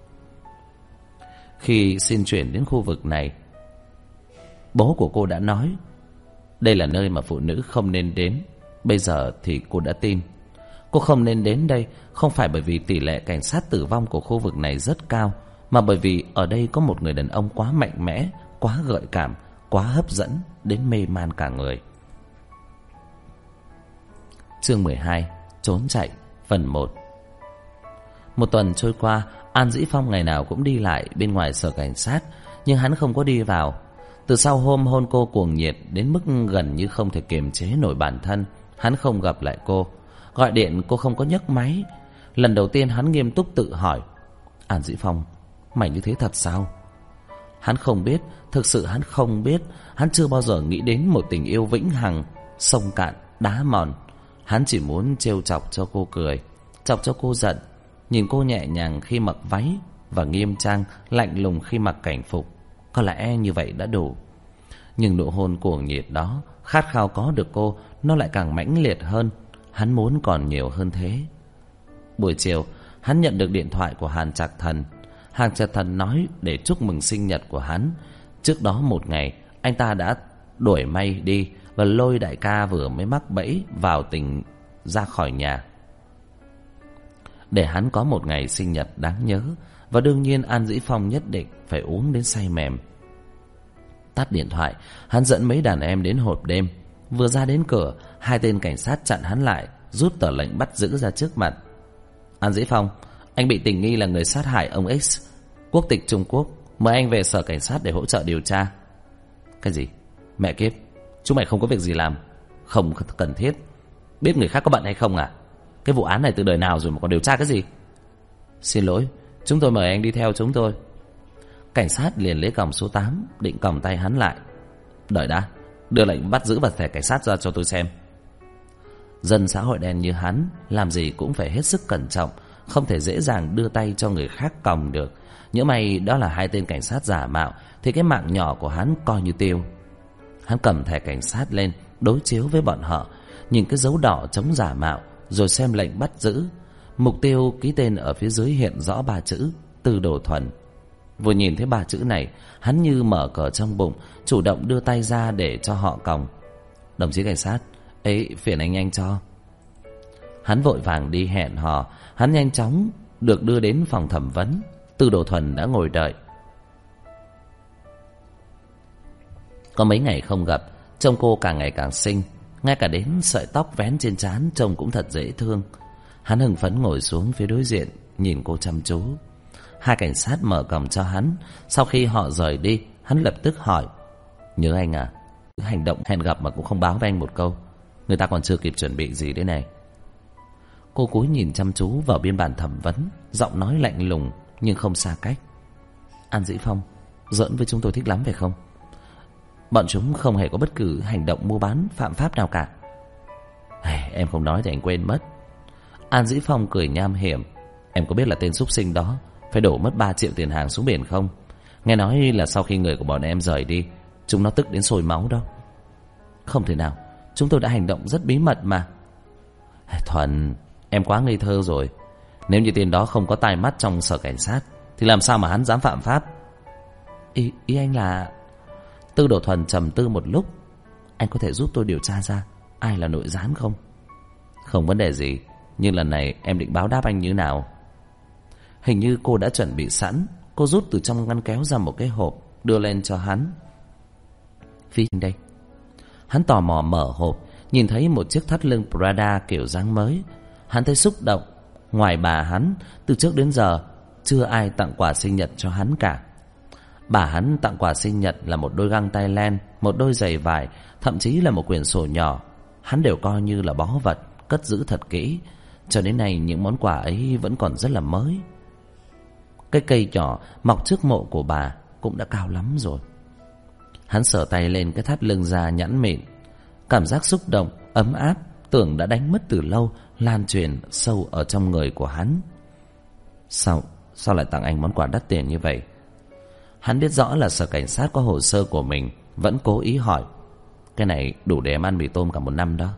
Khi xin chuyển đến khu vực này, bố của cô đã nói đây là nơi mà phụ nữ không nên đến. Bây giờ thì cô đã tin. Cô không nên đến đây không phải bởi vì tỷ lệ cảnh sát tử vong của khu vực này rất cao, mà bởi vì ở đây có một người đàn ông quá mạnh mẽ, quá gợi cảm, quá hấp dẫn đến mê man cả người. Chương 12: Trốn chạy, phần 1. Một tuần trôi qua, An Dĩ Phong ngày nào cũng đi lại bên ngoài sở cảnh sát, nhưng hắn không có đi vào. Từ sau hôm hôn cô cuồng nhiệt đến mức gần như không thể kiềm chế nổi bản thân, hắn không gặp lại cô. Gọi điện cô không có nhấc máy. Lần đầu tiên hắn nghiêm túc tự hỏi: An Dĩ Phong, mày như thế thật sao? Hắn không biết, thực sự hắn không biết. Hắn chưa bao giờ nghĩ đến một tình yêu vĩnh hằng, sông cạn, đá mòn. Hắn chỉ muốn trêu chọc cho cô cười, chọc cho cô giận. Nhìn cô nhẹ nhàng khi mặc váy và nghiêm trang, lạnh lùng khi mặc cảnh phục. Có lẽ như vậy đã đủ. Nhưng nụ hôn cuồng nhiệt đó, khát khao có được cô, nó lại càng mãnh liệt hơn. Hắn muốn còn nhiều hơn thế. Buổi chiều, hắn nhận được điện thoại của Hàn Trạc Thần. Hàn Trạc Thần nói để chúc mừng sinh nhật của hắn. Trước đó một ngày, anh ta đã đuổi May đi và lôi đại ca vừa mới mắc bẫy vào tỉnh ra khỏi nhà, để hắn có một ngày sinh nhật đáng nhớ. Và đương nhiên An Dĩ Phong nhất định phải uống đến say mềm. Tắt điện thoại, hắn dẫn mấy đàn em đến hộp đêm. Vừa ra đến cửa, 2 tên cảnh sát chặn hắn lại, rút tờ lệnh bắt giữ ra trước mặt. An Dĩ Phong, anh bị tình nghi là người sát hại ông X, quốc tịch Trung Quốc. Mời anh về sở cảnh sát để hỗ trợ điều tra. Cái gì? Mẹ kiếp, chúng mày không có việc gì làm? Không cần thiết. Biết người khác có bận hay không à? Cái vụ án này từ đời nào rồi mà còn điều tra cái gì? Xin lỗi, chúng tôi mời anh đi theo chúng tôi. Cảnh sát liền lấy còng số 8, định còng tay hắn lại. Đợi đã, đưa lệnh bắt giữ và thẻ cảnh sát ra cho tôi xem. Dân xã hội đen như hắn, làm gì cũng phải hết sức cẩn trọng, không thể dễ dàng đưa tay cho người khác còng được. Nhỡ may đó là 2 tên cảnh sát giả mạo, thì cái mạng nhỏ của hắn coi như tiêu. Hắn cầm thẻ cảnh sát lên, đối chiếu với bọn họ, nhìn cái dấu đỏ chống giả mạo, rồi xem lệnh bắt giữ. Mục tiêu ký tên ở phía dưới hiện rõ 3 chữ: Từ Đồ Thuần. Vừa nhìn thấy 3 chữ này, hắn như mở cờ trong bụng, chủ động đưa tay ra để cho họ còng. Đồng chí cảnh sát, ấy phiền anh nhanh cho. Hắn vội vàng đi hẹn hò. Hắn nhanh chóng được đưa đến phòng thẩm vấn. Từ Đồ Thuần đã ngồi đợi. Có mấy ngày không gặp, trông cô càng ngày càng xinh. Ngay cả đến sợi tóc vén trên trán trông cũng thật dễ thương. Hắn hưng phấn ngồi xuống phía đối diện, nhìn cô chăm chú. 2 cảnh sát mở cổng cho hắn. Sau khi họ rời đi, hắn lập tức hỏi: Nhớ anh à? Hành động hẹn gặp mà cũng không báo với anh một câu. Người ta còn chưa kịp chuẩn bị gì đấy này. Cô cúi nhìn chăm chú vào biên bản thẩm vấn, giọng nói lạnh lùng nhưng không xa cách. An Dĩ Phong, giỡn với chúng tôi thích lắm phải không? Bọn chúng không hề có bất cứ hành động mua bán phạm pháp nào cả. Em không nói thì anh quên mất. An Dĩ Phong cười nham hiểm. Em có biết là tên súc sinh đó phải đổ mất 3 triệu tiền hàng xuống biển không? Nghe nói là sau khi người của bọn em rời đi, chúng nó tức đến sôi máu đó. Không thể nào, chúng tôi đã hành động rất bí mật mà. Thuần, em quá ngây thơ rồi. Nếu như tên đó không có tai mắt trong sở cảnh sát thì làm sao mà hắn dám phạm pháp? Ý anh là... Tư Đồ Thuần trầm tư một lúc. Anh có thể giúp tôi điều tra ra ai là nội gián không? Không vấn đề gì, nhưng lần này em định báo đáp anh như nào? Hình như cô đã chuẩn bị sẵn. Cô rút từ trong ngăn kéo ra một cái hộp, đưa lên cho hắn. Phi đây. Hắn tò mò mở hộp, nhìn thấy một chiếc thắt lưng Prada kiểu dáng mới. Hắn thấy xúc động. Ngoài bà hắn, từ trước đến giờ chưa ai tặng quà sinh nhật cho hắn cả. Bà hắn tặng quà sinh nhật là một đôi găng tay len, một đôi giày vải, thậm chí là một quyển sổ nhỏ. Hắn đều coi như là báu vật, cất giữ thật kỹ. Cho đến nay những món quà ấy vẫn còn rất là mới. Cái cây nhỏ mọc trước mộ của bà cũng đã cao lắm rồi. Hắn sờ tay lên cái thắt lưng da nhẵn mịn. Cảm giác xúc động, ấm áp, tưởng đã đánh mất từ lâu, lan truyền sâu ở trong người của hắn. Sao lại tặng anh món quà đắt tiền như vậy? Hắn biết rõ là sở cảnh sát có hồ sơ của mình, vẫn cố ý hỏi. Cái này đủ để em ăn mì tôm cả một năm đó.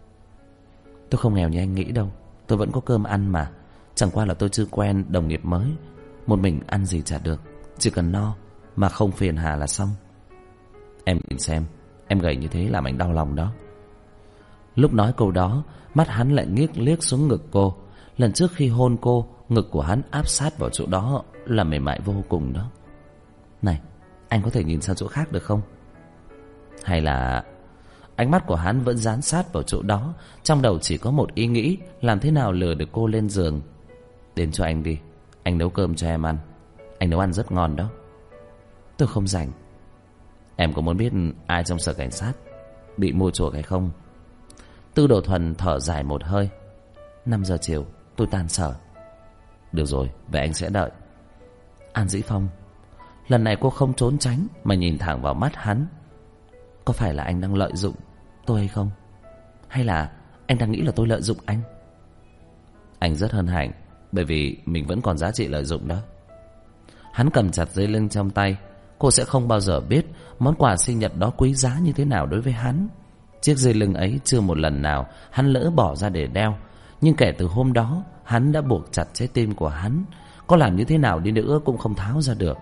Tôi không nghèo như anh nghĩ đâu. Tôi vẫn có cơm ăn mà. Chẳng qua là tôi chưa quen đồng nghiệp mới. Một mình ăn gì chả được. Chỉ cần no mà không phiền hà là xong. Em nhìn xem, em gầy như thế làm anh đau lòng đó. Lúc nói câu đó, mắt hắn lại nghiêng liếc xuống ngực cô. Lần trước khi hôn cô, ngực của hắn áp sát vào chỗ đó là mềm mại vô cùng đó. Này, anh có thể nhìn sang chỗ khác được không? Hay là... Ánh mắt của hắn vẫn dán sát vào chỗ đó. Trong đầu chỉ có một ý nghĩ, làm thế nào lừa được cô lên giường. Đến cho anh đi, anh nấu cơm cho em ăn. Anh nấu ăn rất ngon đó. Tôi không rảnh. Em có muốn biết ai trong sở cảnh sát bị mua chuộc hay không? Tư Đồ Thuần thở dài một hơi. 5 giờ chiều tôi tan sở. Được rồi, vậy anh sẽ đợi. An Dĩ Phong. Lần này cô không trốn tránh mà nhìn thẳng vào mắt hắn. Có phải là anh đang lợi dụng tôi hay không? Hay là anh đang nghĩ là tôi lợi dụng anh? Anh rất hân hạnh, bởi vì mình vẫn còn giá trị lợi dụng đó. Hắn cầm chặt dây lưng trong tay. Cô sẽ không bao giờ biết món quà sinh nhật đó quý giá như thế nào đối với hắn. Chiếc dây lưng ấy chưa một lần nào hắn lỡ bỏ ra để đeo. Nhưng kể từ hôm đó, hắn đã buộc chặt trái tim của hắn. Có làm như thế nào đi nữa cũng không tháo ra được.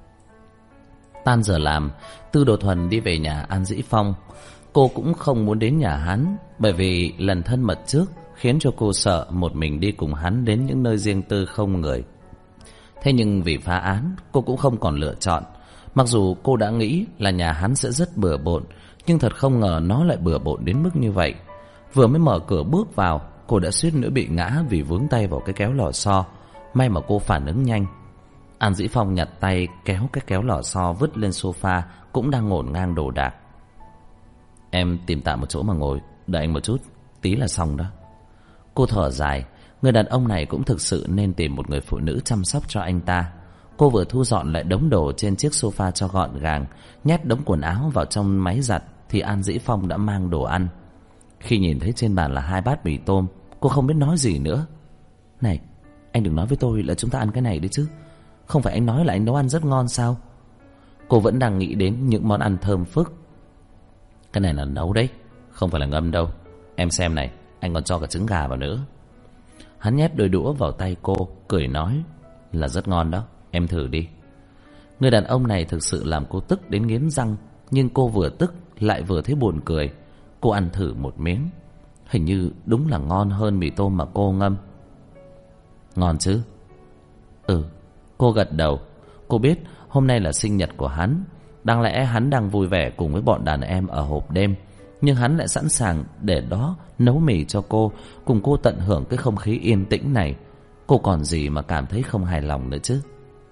Tan giờ làm, Tư Đồ Thuần đi về nhà An Dĩ Phong. Cô cũng không muốn đến nhà hắn, bởi vì lần thân mật trước khiến cho cô sợ một mình đi cùng hắn đến những nơi riêng tư không người. Thế nhưng vì phá án, cô cũng không còn lựa chọn. Mặc dù cô đã nghĩ là nhà hắn sẽ rất bừa bộn, nhưng thật không ngờ nó lại bừa bộn đến mức như vậy. Vừa mới mở cửa bước vào, cô đã suýt nữa bị ngã vì vướng tay vào cái kéo lò xo. May mà cô phản ứng nhanh. An Dĩ Phong nhặt tay kéo cái kéo lò xo vứt lên sofa, cũng đang ngổn ngang đồ đạc. Em tìm tạm một chỗ mà ngồi, đợi anh một chút, tí là xong đó. Cô thở dài. Người đàn ông này cũng thực sự nên tìm một người phụ nữ chăm sóc cho anh ta. Cô vừa thu dọn lại đống đồ trên chiếc sofa cho gọn gàng, nhét đống quần áo vào trong máy giặt, thì An Dĩ Phong đã mang đồ ăn. Khi nhìn thấy trên bàn là 2 bát mì tôm, cô không biết nói gì nữa. Này, anh đừng nói với tôi là chúng ta ăn cái này đấy chứ. Không phải anh nói là anh nấu ăn rất ngon sao? Cô vẫn đang nghĩ đến những món ăn thơm phức. Cái này là nấu đấy, không phải là ngâm đâu. Em xem này, anh còn cho cả trứng gà vào nữa. Hắn nhét đôi đũa vào tay cô, cười nói là rất ngon đó, em thử đi. Người đàn ông này thực sự làm cô tức đến nghiến răng. Nhưng cô vừa tức lại vừa thấy buồn cười. Cô ăn thử một miếng. Hình như đúng là ngon hơn mì tôm mà cô ngâm. Ngon chứ? Ừ. Cô gật đầu. Cô biết hôm nay là sinh nhật của hắn. Đáng lẽ hắn đang vui vẻ cùng với bọn đàn em ở hộp đêm, nhưng hắn lại sẵn sàng để đó nấu mì cho cô, cùng cô tận hưởng cái không khí yên tĩnh này. Cô còn gì mà cảm thấy không hài lòng nữa chứ?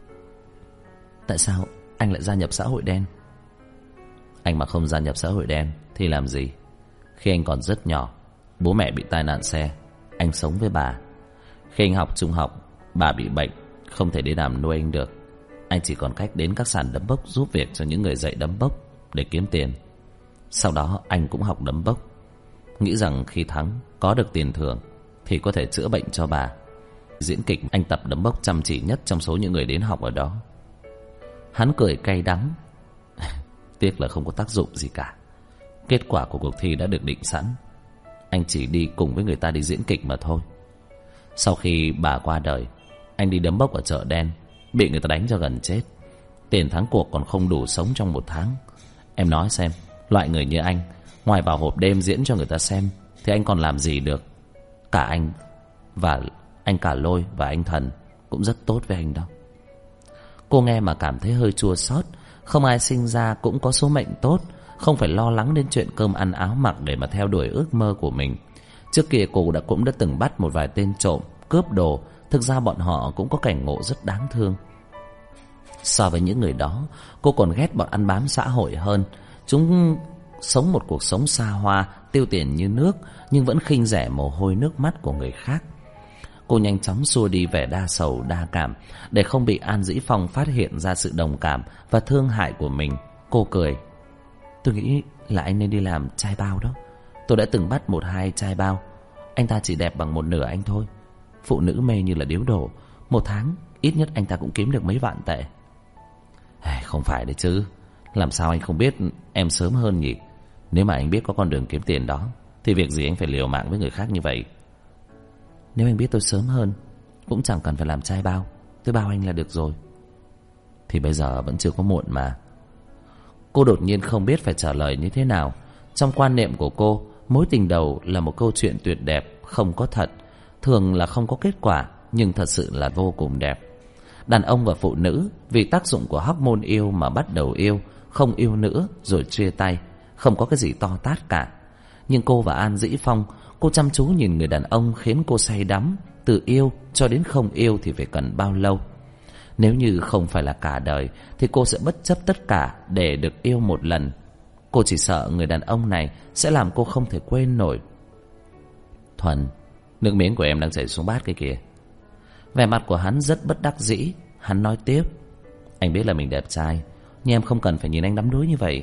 Tại sao anh lại gia nhập xã hội đen? Anh mà không gia nhập xã hội đen thì làm gì? Khi anh còn rất nhỏ, bố mẹ bị tai nạn xe, anh sống với bà. Khi anh học trung học, bà bị bệnh, không thể đến làm nuôi anh được. Anh chỉ còn cách đến các sàn đấm bốc giúp việc cho những người dạy đấm bốc để kiếm tiền. Sau đó anh cũng học đấm bốc, nghĩ rằng khi thắng có được tiền thưởng thì có thể chữa bệnh cho bà. Diễn kịch anh tập đấm bốc chăm chỉ nhất trong số những người đến học ở đó. Hắn cười cay đắng. Tiếc là không có tác dụng gì cả. Kết quả của cuộc thi đã được định sẵn. Anh chỉ đi cùng với người ta đi diễn kịch mà thôi. Sau khi bà qua đời, anh đi đấm bốc ở chợ đen, bị người ta đánh cho gần chết. Tiền thắng cuộc còn không đủ sống trong 1 tháng. Em nói xem, loại người như anh, ngoài vào hộp đêm diễn cho người ta xem, thì anh còn làm gì được? Cả anh và anh Cả Lôi và anh Thần cũng rất tốt với anh đó. Cô nghe mà cảm thấy hơi chua xót. Không ai sinh ra cũng có số mệnh tốt, không phải lo lắng đến chuyện cơm ăn áo mặc để mà theo đuổi ước mơ của mình. Trước kia cô cũng đã từng bắt một vài tên trộm, cướp đồ. Thực ra bọn họ cũng có cảnh ngộ rất đáng thương. So với những người đó, cô còn ghét bọn ăn bám xã hội hơn. Chúng sống một cuộc sống xa hoa, tiêu tiền như nước, nhưng vẫn khinh rẻ mồ hôi nước mắt của người khác. Cô nhanh chóng xua đi vẻ đa sầu đa cảm, để không bị An Dĩ Phong phát hiện ra sự đồng cảm và thương hại của mình. Cô cười. Tôi nghĩ là anh nên đi làm trai bao đó. Tôi đã từng bắt 1-2 trai bao. Anh ta chỉ đẹp bằng 1/2 anh thôi. Phụ nữ mê như là điếu đổ. 1 tháng ít nhất anh ta cũng kiếm được mấy vạn tệ. Không phải đấy chứ. Làm sao anh không biết em sớm hơn nhỉ? Nếu mà anh biết có con đường kiếm tiền đó, thì việc gì anh phải liều mạng với người khác như vậy? Nếu anh biết tôi sớm hơn, cũng chẳng cần phải làm trai bao. Tôi bao anh là được rồi. Thì bây giờ vẫn chưa có muộn mà. Cô đột nhiên không biết phải trả lời như thế nào. Trong quan niệm của cô, mối tình đầu là một câu chuyện tuyệt đẹp, không có thật. Thường là không có kết quả, nhưng thật sự là vô cùng đẹp. Đàn ông và phụ nữ vì tác dụng của hormone yêu mà bắt đầu yêu, không yêu nữa rồi chia tay. Không có cái gì to tát cả. Nhưng cô và An Dĩ Phong, cô chăm chú nhìn người đàn ông khiến cô say đắm. Từ yêu cho đến không yêu thì phải cần bao lâu? Nếu như không phải là cả đời, thì cô sẽ bất chấp tất cả để được yêu một lần. Cô chỉ sợ người đàn ông này sẽ làm cô không thể quên nổi. Thuần, nước miếng của em đang chảy xuống bát kia kìa. Vẻ mặt của hắn rất bất đắc dĩ. Hắn nói tiếp. Anh biết là mình đẹp trai, nhưng em không cần phải nhìn anh đắm đuối như vậy.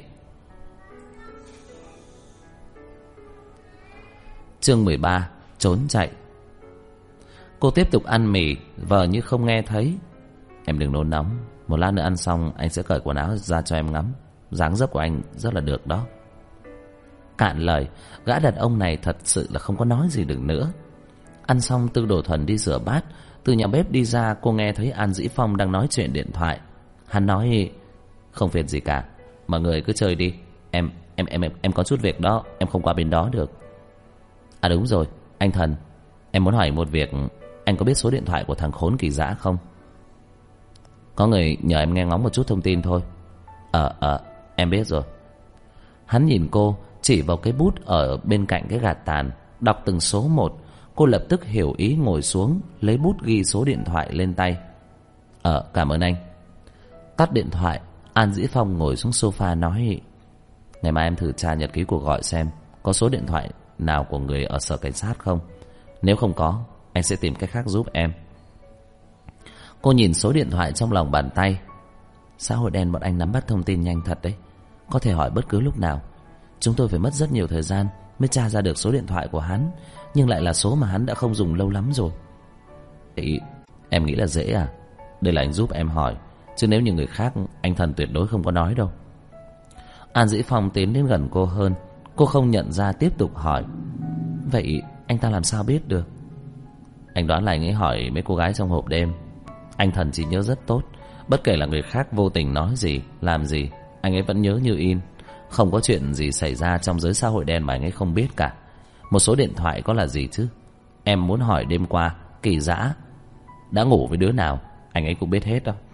Chương 13. Trốn chạy. Cô tiếp tục ăn mì, vờ như không nghe thấy. Em đừng nôn nóng, một lát nữa ăn xong anh sẽ cởi quần áo ra cho em ngắm. Dáng dấp của anh rất là được đó. Cạn lời, gã đàn ông này thật sự là không có nói gì được nữa. Ăn xong, Tư Đồ Thuần đi rửa bát. Từ nhà bếp đi ra, cô nghe thấy An Dĩ Phong đang nói chuyện điện thoại. Hắn nói: không phiền gì cả, mọi người cứ chơi đi. Em có chút việc đó, em không qua bên đó được. À đúng rồi, anh Thần, em muốn hỏi một việc. Anh có biết số điện thoại của thằng khốn Kỳ Dã không? Có người nhờ em nghe ngóng một chút thông tin thôi. Em biết rồi. Hắn nhìn cô, chỉ vào cái bút ở bên cạnh cái gạt tàn, đọc từng số một. Cô lập tức hiểu ý, ngồi xuống lấy bút ghi số điện thoại lên tay. Cảm ơn anh. Tắt điện thoại, An Dĩ Phong ngồi xuống sofa nói: ngày mai em thử tra nhật ký cuộc gọi xem có số điện thoại nào của người ở sở cảnh sát không. Nếu không có, anh sẽ tìm cách khác giúp em. Cô nhìn số điện thoại trong lòng bàn tay. Xã hội đen bọn anh nắm bắt thông tin nhanh thật đấy. Có thể hỏi bất cứ lúc nào. Chúng tôi phải mất rất nhiều thời gian mới tra ra được số điện thoại của hắn, nhưng lại là số mà hắn đã không dùng lâu lắm rồi. Thì em nghĩ là dễ à? Đây là anh giúp em hỏi, chứ nếu như người khác, anh Thần tuyệt đối không có nói đâu. An Dĩ Phong tiến đến gần cô hơn. Cô không nhận ra, tiếp tục hỏi: vậy anh ta làm sao biết được? Anh đoán là anh ấy hỏi mấy cô gái trong hộp đêm. Anh Thần chỉ nhớ rất tốt. Bất kể là người khác vô tình nói gì, làm gì, anh ấy vẫn nhớ như in. Không có chuyện gì xảy ra trong giới xã hội đen mà anh ấy không biết cả. Một số điện thoại có là gì chứ? Em muốn hỏi đêm qua Kỳ Dã đã ngủ với đứa nào, anh ấy cũng biết hết đâu.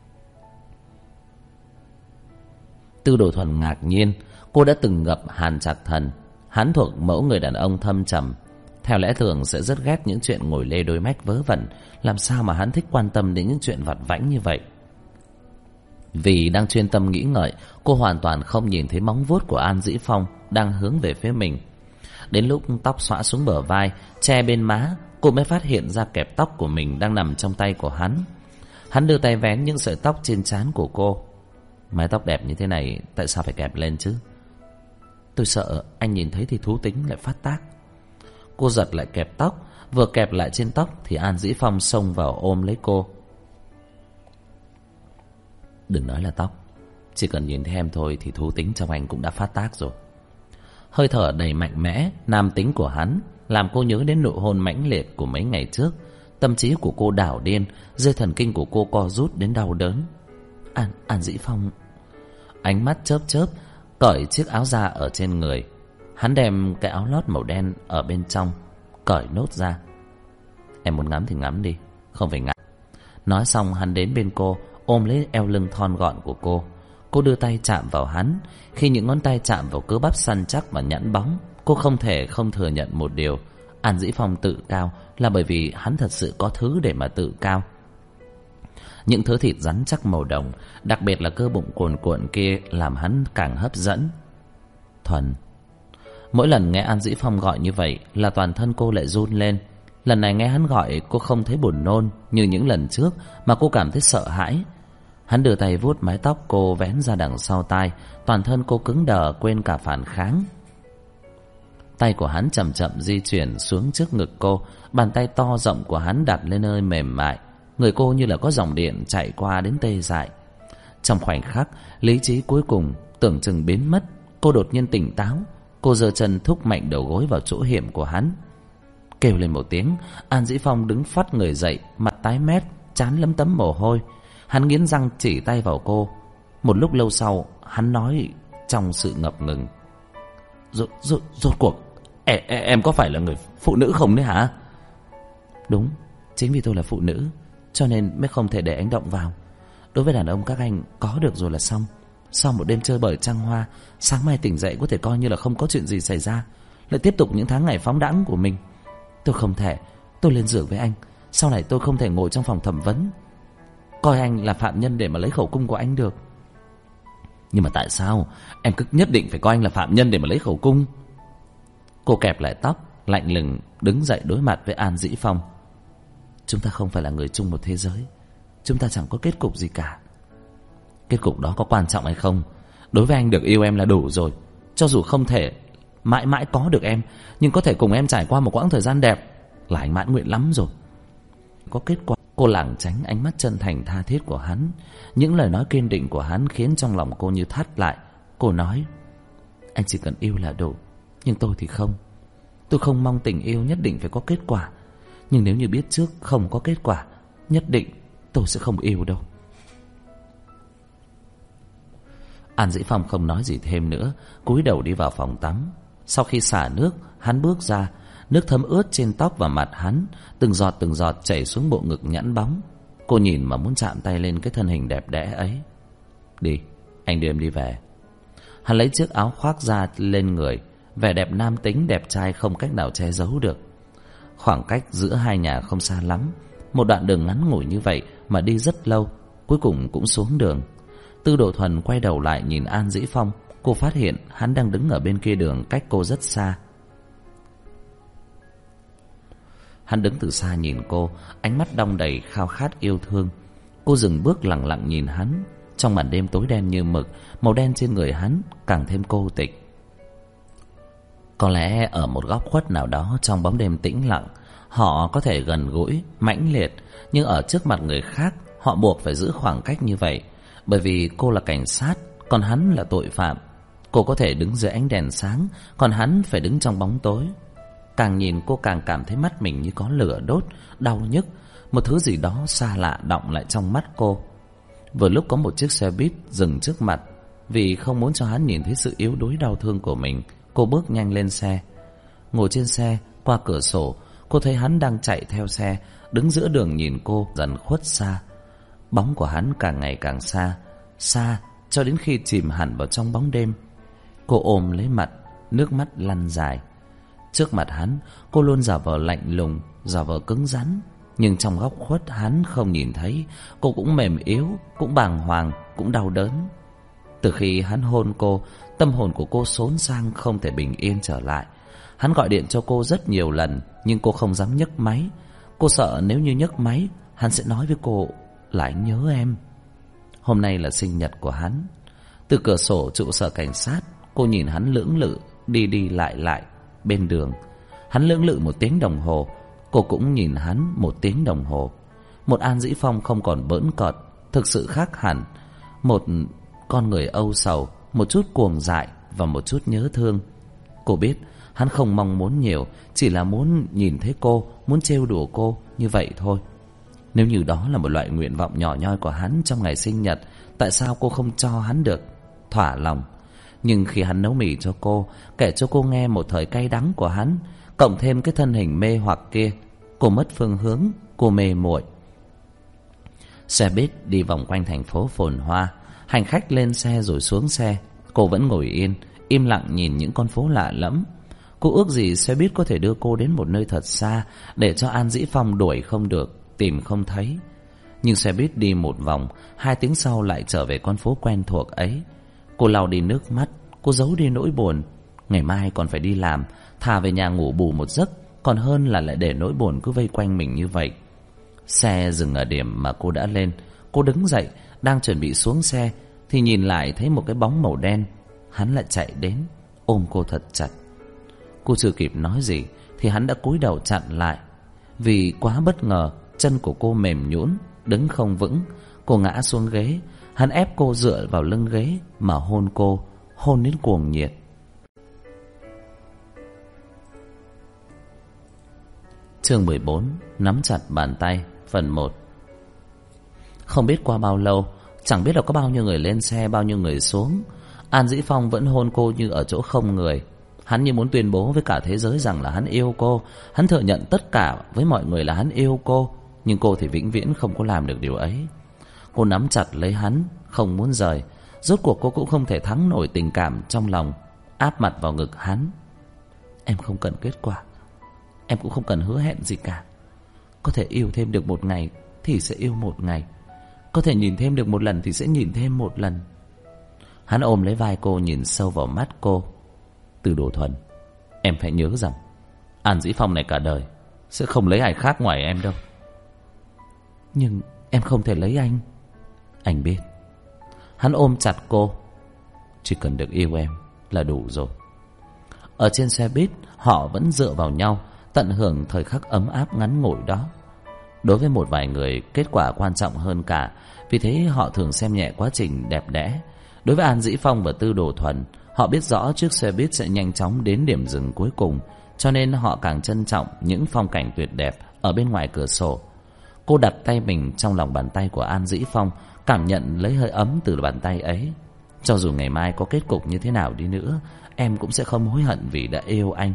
Tư Đồ Thuần ngạc nhiên. Cô đã từng gặp Hàn Trạc Thần. Hắn thuộc mẫu người đàn ông thâm trầm, theo lẽ thường sẽ rất ghét những chuyện ngồi lê đôi mách vớ vẩn. Làm sao mà hắn thích quan tâm đến những chuyện vặt vãnh như vậy? Vì đang chuyên tâm nghĩ ngợi, cô hoàn toàn không nhìn thấy móng vuốt của An Dĩ Phong đang hướng về phía mình. Đến lúc tóc xõa xuống bờ vai, che bên má, cô mới phát hiện ra kẹp tóc của mình đang nằm trong tay của hắn. Hắn đưa tay vén những sợi tóc trên trán của cô. Mái tóc đẹp như thế này tại sao phải kẹp lên chứ? Tôi sợ anh nhìn thấy thì thú tính lại phát tác. Cô giật lại kẹp tóc. Vừa kẹp lại trên tóc thì An Dĩ Phong xông vào ôm lấy cô. Đừng nói là tóc, chỉ cần nhìn thấy em thôi thì thú tính trong anh cũng đã phát tác rồi. Hơi thở đầy mạnh mẽ, nam tính của hắn làm cô nhớ đến nụ hôn mãnh liệt của mấy ngày trước. Tâm trí của cô đảo điên, dây thần kinh của cô co rút đến đau đớn. An Dĩ Phong. Ánh mắt chớp chớp, cởi chiếc áo da ở trên người. Hắn đem cái áo lót màu đen ở bên trong cởi nốt ra. Em muốn ngắm thì ngắm đi, không phải ngại. Nói xong hắn đến bên cô, ôm lấy eo lưng thon gọn của cô. Cô đưa tay chạm vào hắn. Khi những ngón tay chạm vào cơ bắp săn chắc và nhẵn bóng, cô không thể không thừa nhận một điều: An Dĩ Phong tự cao là bởi vì hắn thật sự có thứ để mà tự cao. Những thứ thịt rắn chắc màu đồng, đặc biệt là cơ bụng cuồn cuộn kia, làm hắn càng hấp dẫn. Thuần. Mỗi lần nghe An Dĩ Phong gọi như vậy là toàn thân cô lại run lên. Lần này nghe hắn gọi, cô không thấy buồn nôn như những lần trước, mà cô cảm thấy sợ hãi. Hắn đưa tay vuốt mái tóc cô vén ra đằng sau tai. Toàn thân cô cứng đờ, quên cả phản kháng. Tay của hắn chậm chậm di chuyển xuống trước ngực cô. Bàn tay to rộng của hắn đặt lên nơi mềm mại. Người cô như là có dòng điện chạy qua đến tê dại. Trong khoảnh khắc, lý trí cuối cùng tưởng chừng biến mất. Cô đột nhiên tỉnh táo. Cô giơ chân thúc mạnh đầu gối vào chỗ hiểm của hắn. Kêu lên một tiếng, An Dĩ Phong đứng phắt người dậy, mặt tái mét, trán lấm tấm mồ hôi. Hắn nghiến răng chỉ tay vào cô. Một lúc lâu sau, hắn nói trong sự ngập ngừng: Rốt cuộc em có phải là người phụ nữ không đấy hả? Đúng, chính vì tôi là phụ nữ, cho nên mới không thể để anh động vào. Đối với đàn ông các anh, có được rồi là xong. Sau một đêm chơi bời trăng hoa, sáng mai tỉnh dậy có thể coi như là không có chuyện gì xảy ra, lại tiếp tục những tháng ngày phóng đãng của mình. Tôi không thể. Tôi lên giường với anh, sau này tôi không thể ngồi trong phòng thẩm vấn, coi anh là phạm nhân để mà lấy khẩu cung của anh được. Nhưng mà tại sao em cứ nhất định phải coi anh là phạm nhân để mà lấy khẩu cung? Cô kẹp lại tóc, lạnh lùng đứng dậy đối mặt với An Dĩ Phong. Chúng ta không phải là người chung một thế giới. Chúng ta chẳng có kết cục gì cả. Kết cục đó có quan trọng hay không? Đối với anh, được yêu em là đủ rồi. Cho dù không thể mãi mãi có được em, nhưng có thể cùng em trải qua một quãng thời gian đẹp là anh mãn nguyện lắm rồi. Có kết quả. Cô lảng tránh ánh mắt chân thành tha thiết của hắn. Những lời nói kiên định của hắn khiến trong lòng cô như thắt lại. Cô nói: Anh chỉ cần yêu là đủ. Nhưng tôi thì không. Tôi không mong tình yêu nhất định phải có kết quả. Nhưng nếu như biết trước không có kết quả, nhất định tôi sẽ không yêu đâu. An Dĩ Phong không nói gì thêm nữa, cúi đầu đi vào phòng tắm. Sau khi xả nước, hắn bước ra. Nước thấm ướt trên tóc và mặt hắn, từng giọt chảy xuống bộ ngực nhẵn bóng. Cô nhìn mà muốn chạm tay lên cái thân hình đẹp đẽ ấy. Đi, anh đưa em đi về. Hắn lấy chiếc áo khoác ra lên người. Vẻ đẹp nam tính đẹp trai không cách nào che giấu được. Khoảng cách giữa hai nhà không xa lắm. Một đoạn đường ngắn ngủi như vậy mà đi rất lâu, cuối cùng cũng xuống đường. Tư Độ Thuần quay đầu lại nhìn An Dĩ Phong. Cô phát hiện hắn đang đứng ở bên kia đường, cách cô rất xa. Hắn đứng từ xa nhìn cô, ánh mắt đong đầy khao khát yêu thương. Cô dừng bước lặng lặng nhìn hắn. Trong màn đêm tối đen như mực, màu đen trên người hắn càng thêm cô tịch. Có lẽ ở một góc khuất nào đó trong bóng đêm tĩnh lặng, họ có thể gần gũi, mãnh liệt, nhưng ở trước mặt người khác, họ buộc phải giữ khoảng cách như vậy. Bởi vì cô là cảnh sát, còn hắn là tội phạm. Cô có thể đứng dưới ánh đèn sáng, còn hắn phải đứng trong bóng tối. Càng nhìn cô càng cảm thấy mắt mình như có lửa đốt, đau nhức. Một thứ gì đó xa lạ đọng lại trong mắt cô. Vừa lúc có một chiếc xe buýt dừng trước mặt. Vì không muốn cho hắn nhìn thấy sự yếu đuối đau thương của mình, cô bước nhanh lên xe. Ngồi trên xe, qua cửa sổ, cô thấy hắn đang chạy theo xe, đứng giữa đường nhìn cô dần khuất xa. Bóng của hắn càng ngày càng xa, xa cho đến khi chìm hẳn vào trong bóng đêm. Cô ôm lấy mặt, nước mắt lăn dài. Trước mặt hắn, cô luôn giả vờ lạnh lùng, giả vờ cứng rắn. Nhưng trong góc khuất hắn không nhìn thấy, cô cũng mềm yếu, cũng bàng hoàng, cũng đau đớn. Từ khi hắn hôn cô, tâm hồn của cô xốn sang không thể bình yên trở lại. Hắn gọi điện cho cô rất nhiều lần, nhưng cô không dám nhấc máy. Cô sợ nếu như nhấc máy, hắn sẽ nói với cô là anh nhớ em. Hôm nay là sinh nhật của hắn. Từ cửa sổ trụ sở cảnh sát, cô nhìn hắn lưỡng lự đi đi lại lại bên đường. Hắn lưỡng lự 1 tiếng đồng hồ, cô cũng nhìn hắn 1 tiếng đồng hồ. Một An Dĩ Phong không còn bỡn cợt, thực sự khác hẳn. Một con người âu sầu, một chút cuồng dại và một chút nhớ thương. Cô biết hắn không mong muốn nhiều, chỉ là muốn nhìn thấy cô, muốn trêu đùa cô như vậy thôi. Nếu như đó là một loại nguyện vọng nhỏ nhoi của hắn trong ngày sinh nhật, tại sao cô không cho hắn được thỏa lòng? Nhưng khi hắn nấu mì cho cô, kể cho cô nghe một thời cay đắng của hắn, cộng thêm cái thân hình mê hoặc kia, cô mất phương hướng, cô mê muội. Xe buýt đi vòng quanh thành phố phồn hoa. Hành khách lên xe rồi xuống xe. Cô vẫn ngồi yên, im lặng nhìn những con phố lạ lẫm. Cô ước gì xe buýt có thể đưa cô đến một nơi thật xa, để cho An Dĩ Phong đuổi không được, tìm không thấy. Nhưng xe buýt đi một vòng, 2 tiếng sau lại trở về con phố quen thuộc ấy. Cô lau đi nước mắt, cô giấu đi nỗi buồn. Ngày mai còn phải đi làm, thà về nhà ngủ bù một giấc, còn hơn là lại để nỗi buồn cứ vây quanh mình như vậy. Xe dừng ở điểm mà cô đã lên. Cô đứng dậy, đang chuẩn bị xuống xe, thì nhìn lại thấy một cái bóng màu đen. Hắn lại chạy đến, ôm cô thật chặt. Cô chưa kịp nói gì thì hắn đã cúi đầu chặn lại. Vì quá bất ngờ, chân của cô mềm nhũn, đứng không vững. Cô ngã xuống ghế. Hắn ép cô dựa vào lưng ghế mà hôn cô, hôn đến cuồng nhiệt. Chương 14. Nắm chặt bàn tay. Phần 1. Không biết qua bao lâu, chẳng biết là có bao nhiêu người lên xe, bao nhiêu người xuống, An Dĩ Phong vẫn hôn cô như ở chỗ không người. Hắn như muốn tuyên bố với cả thế giới rằng là hắn yêu cô. Hắn thừa nhận tất cả với mọi người là hắn yêu cô. Nhưng cô thì vĩnh viễn không có làm được điều ấy. Cô nắm chặt lấy hắn, không muốn rời. Rốt cuộc cô cũng không thể thắng nổi tình cảm trong lòng, áp mặt vào ngực hắn. Em không cần kết quả, em cũng không cần hứa hẹn gì cả. Có thể yêu thêm được một ngày thì sẽ yêu một ngày, có thể nhìn thêm được một lần thì sẽ nhìn thêm một lần. Hắn ôm lấy vai cô, nhìn sâu vào mắt cô. Từ Đồ Thuần, em phải nhớ rằng An Dĩ Phong này cả đời sẽ không lấy ai khác ngoài em đâu. Nhưng em không thể lấy anh. Anh biết. Hắn ôm chặt cô. Chỉ cần được yêu em là đủ rồi. Ở trên xe buýt, họ vẫn dựa vào nhau, tận hưởng thời khắc ấm áp ngắn ngủi đó. Đối với một vài người, kết quả quan trọng hơn cả, vì thế họ thường xem nhẹ quá trình đẹp đẽ. Đối với An Dĩ Phong và Tư Đồ Thuần, họ biết rõ chiếc xe buýt sẽ nhanh chóng đến điểm dừng cuối cùng, cho nên họ càng trân trọng những phong cảnh tuyệt đẹp ở bên ngoài cửa sổ. Cô đặt tay mình trong lòng bàn tay của An Dĩ Phong, cảm nhận lấy hơi ấm từ bàn tay ấy. Cho dù ngày mai có kết cục như thế nào đi nữa, em cũng sẽ không hối hận vì đã yêu anh.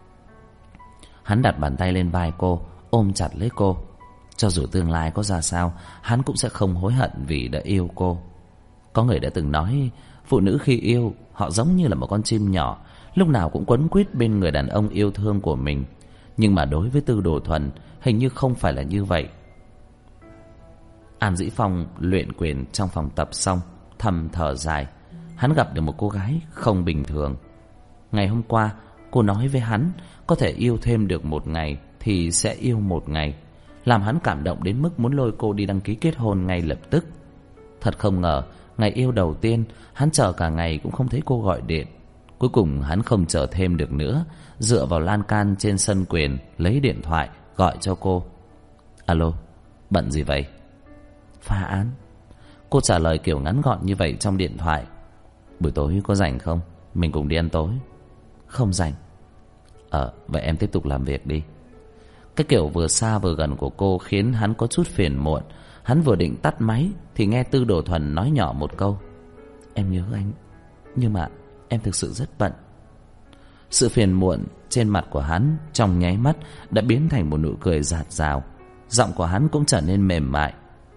Hắn đặt bàn tay lên vai cô, ôm chặt lấy cô. Cho dù tương lai có ra sao, hắn cũng sẽ không hối hận vì đã yêu cô. Có người đã từng nói, phụ nữ khi yêu, họ giống như là một con chim nhỏ, lúc nào cũng quấn quýt bên người đàn ông yêu thương của mình. Nhưng mà đối với Tư Đồ Thuần, hình như không phải là như vậy. An Dĩ Phong luyện quyền trong phòng tập xong, thầm thở dài. Hắn gặp được một cô gái không bình thường. Ngày hôm qua, cô nói với hắn, có thể yêu thêm được một ngày thì sẽ yêu một ngày, làm hắn cảm động đến mức muốn lôi cô đi đăng ký kết hôn ngay lập tức. Thật không ngờ, ngày yêu đầu tiên, hắn chờ cả ngày cũng không thấy cô gọi điện. Cuối cùng hắn không chờ thêm được nữa, dựa vào lan can trên sân quyền, lấy điện thoại, gọi cho cô. Alo, bận gì vậy? Phá án. Cô trả lời kiểu ngắn gọn như vậy trong điện thoại. Buổi tối có rảnh không? Mình cùng đi ăn tối. Không rảnh. Vậy em tiếp tục làm việc đi. Cái kiểu vừa xa vừa gần của cô khiến hắn có chút phiền muộn. Hắn vừa định tắt máy thì nghe Tư Đồ Thuần nói nhỏ một câu. Em nhớ anh, nhưng mà em thực sự rất bận. Sự phiền muộn trên mặt của hắn trong nháy mắt đã biến thành một nụ cười rạt rào. Giọng của hắn cũng trở nên mềm mại.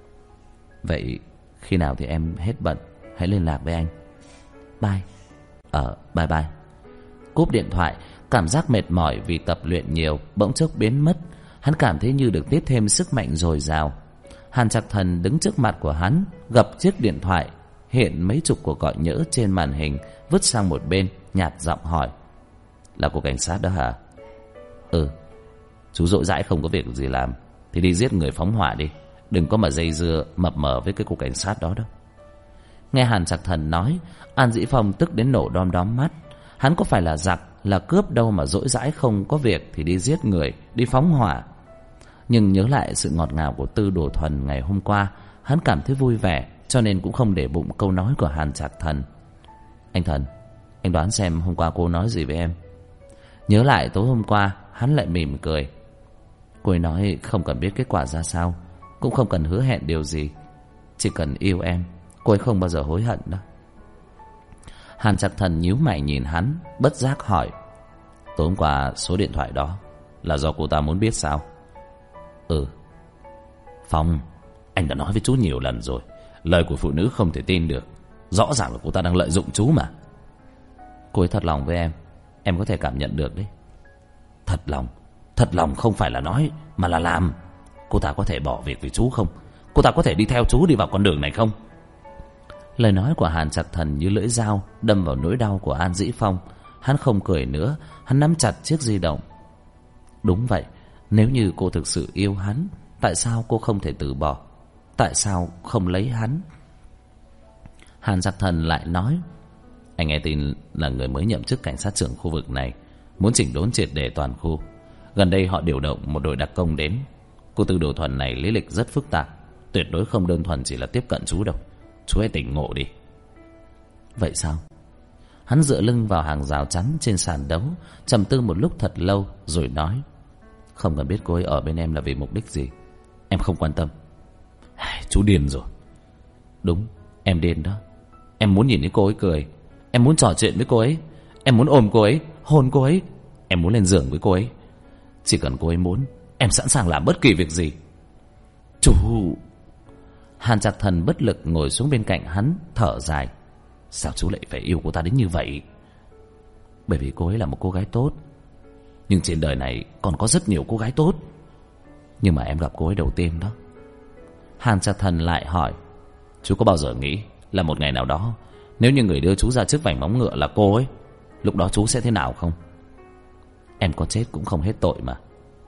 Vậy khi nào thì em hết bận, hãy liên lạc với anh. Bye. Bye bye. Cúp điện thoại, cảm giác mệt mỏi vì tập luyện nhiều bỗng chốc biến mất. Hắn cảm thấy như được tiếp thêm sức mạnh dồi dào. Hàn Trạc Thần đứng trước mặt của hắn, gập chiếc điện thoại, hiện mấy chục cuộc gọi nhỡ trên màn hình, vứt sang một bên, nhạt giọng hỏi. Là của cảnh sát đó hả? Chú rỗi rãi không có việc gì làm thì đi giết người phóng hỏa đi, đừng có mà dây dưa mập mờ với cái cục cảnh sát đó đâu. Nghe Hàn Trạc Thần nói, An Dĩ Phong tức đến nổ đom đóm mắt. Hắn có phải là giặc, là cướp đâu mà rỗi rãi không có việc thì đi giết người, đi phóng hỏa. Nhưng nhớ lại sự ngọt ngào của Tư Đồ Thuần ngày hôm qua, hắn cảm thấy vui vẻ, cho nên cũng không để bụng câu nói của Hàn Trạc Thần. Anh Thần, anh đoán xem hôm qua cô nói gì với em? Nhớ lại tối hôm qua, hắn lại mỉm cười. Cô ấy nói không cần biết kết quả ra sao, cũng không cần hứa hẹn điều gì. Chỉ cần yêu em, cô ấy không bao giờ hối hận đâu. Hàn Trạc Thần nhíu mày nhìn hắn, bất giác hỏi: tối hôm qua số điện thoại đó là do cô ta muốn biết sao? Ừ. Phong, anh đã nói với chú nhiều lần rồi, lời của phụ nữ không thể tin được. Rõ ràng là cô ta đang lợi dụng chú mà. Cô ấy thật lòng với em có thể cảm nhận được đấy. Thật lòng không phải là nói mà là làm. Cô ta có thể bỏ việc vì chú không? Cô ta có thể đi theo chú đi vào con đường này không? Lời nói của Hàn Trạc Thần như lưỡi dao đâm vào nỗi đau của An Dĩ Phong. Hắn không cười nữa, hắn nắm chặt chiếc di động. Đúng vậy, nếu như cô thực sự yêu hắn, tại sao cô không thể từ bỏ? Tại sao không lấy hắn? Hàn Trạc Thần lại nói: anh nghe tin là người mới nhậm chức cảnh sát trưởng khu vực này muốn chỉnh đốn triệt để toàn khu. Gần đây họ điều động một đội đặc công đến. Cô Tư Đồ Thuần này lý lịch rất phức tạp, tuyệt đối không đơn thuần chỉ là tiếp cận chú đâu. Chú hãy tỉnh ngộ đi. Vậy sao? Hắn dựa lưng vào hàng rào chắn trên sàn đấu, trầm tư một lúc thật lâu rồi nói: không cần biết cô ấy ở bên em là vì mục đích gì, em không quan tâm. Chú điên rồi. Đúng, em điên đó. Em muốn nhìn thấy cô ấy cười, em muốn trò chuyện với cô ấy, em muốn ôm cô ấy, hôn cô ấy, em muốn lên giường với cô ấy. Chỉ cần cô ấy muốn, em sẵn sàng làm bất kỳ việc gì. Chú... Hàn Trạc Thần bất lực ngồi xuống bên cạnh hắn, thở dài. Sao chú lại phải yêu cô ta đến như vậy? Bởi vì cô ấy là một cô gái tốt. Nhưng trên đời này còn có rất nhiều cô gái tốt. Nhưng mà em gặp cô ấy đầu tiên đó. Hàn Trạc Thần lại hỏi: chú có bao giờ nghĩ là một ngày nào đó, nếu như người đưa chú ra trước vành móng ngựa là cô ấy, lúc đó chú sẽ thế nào không? Em có chết cũng không hết tội mà.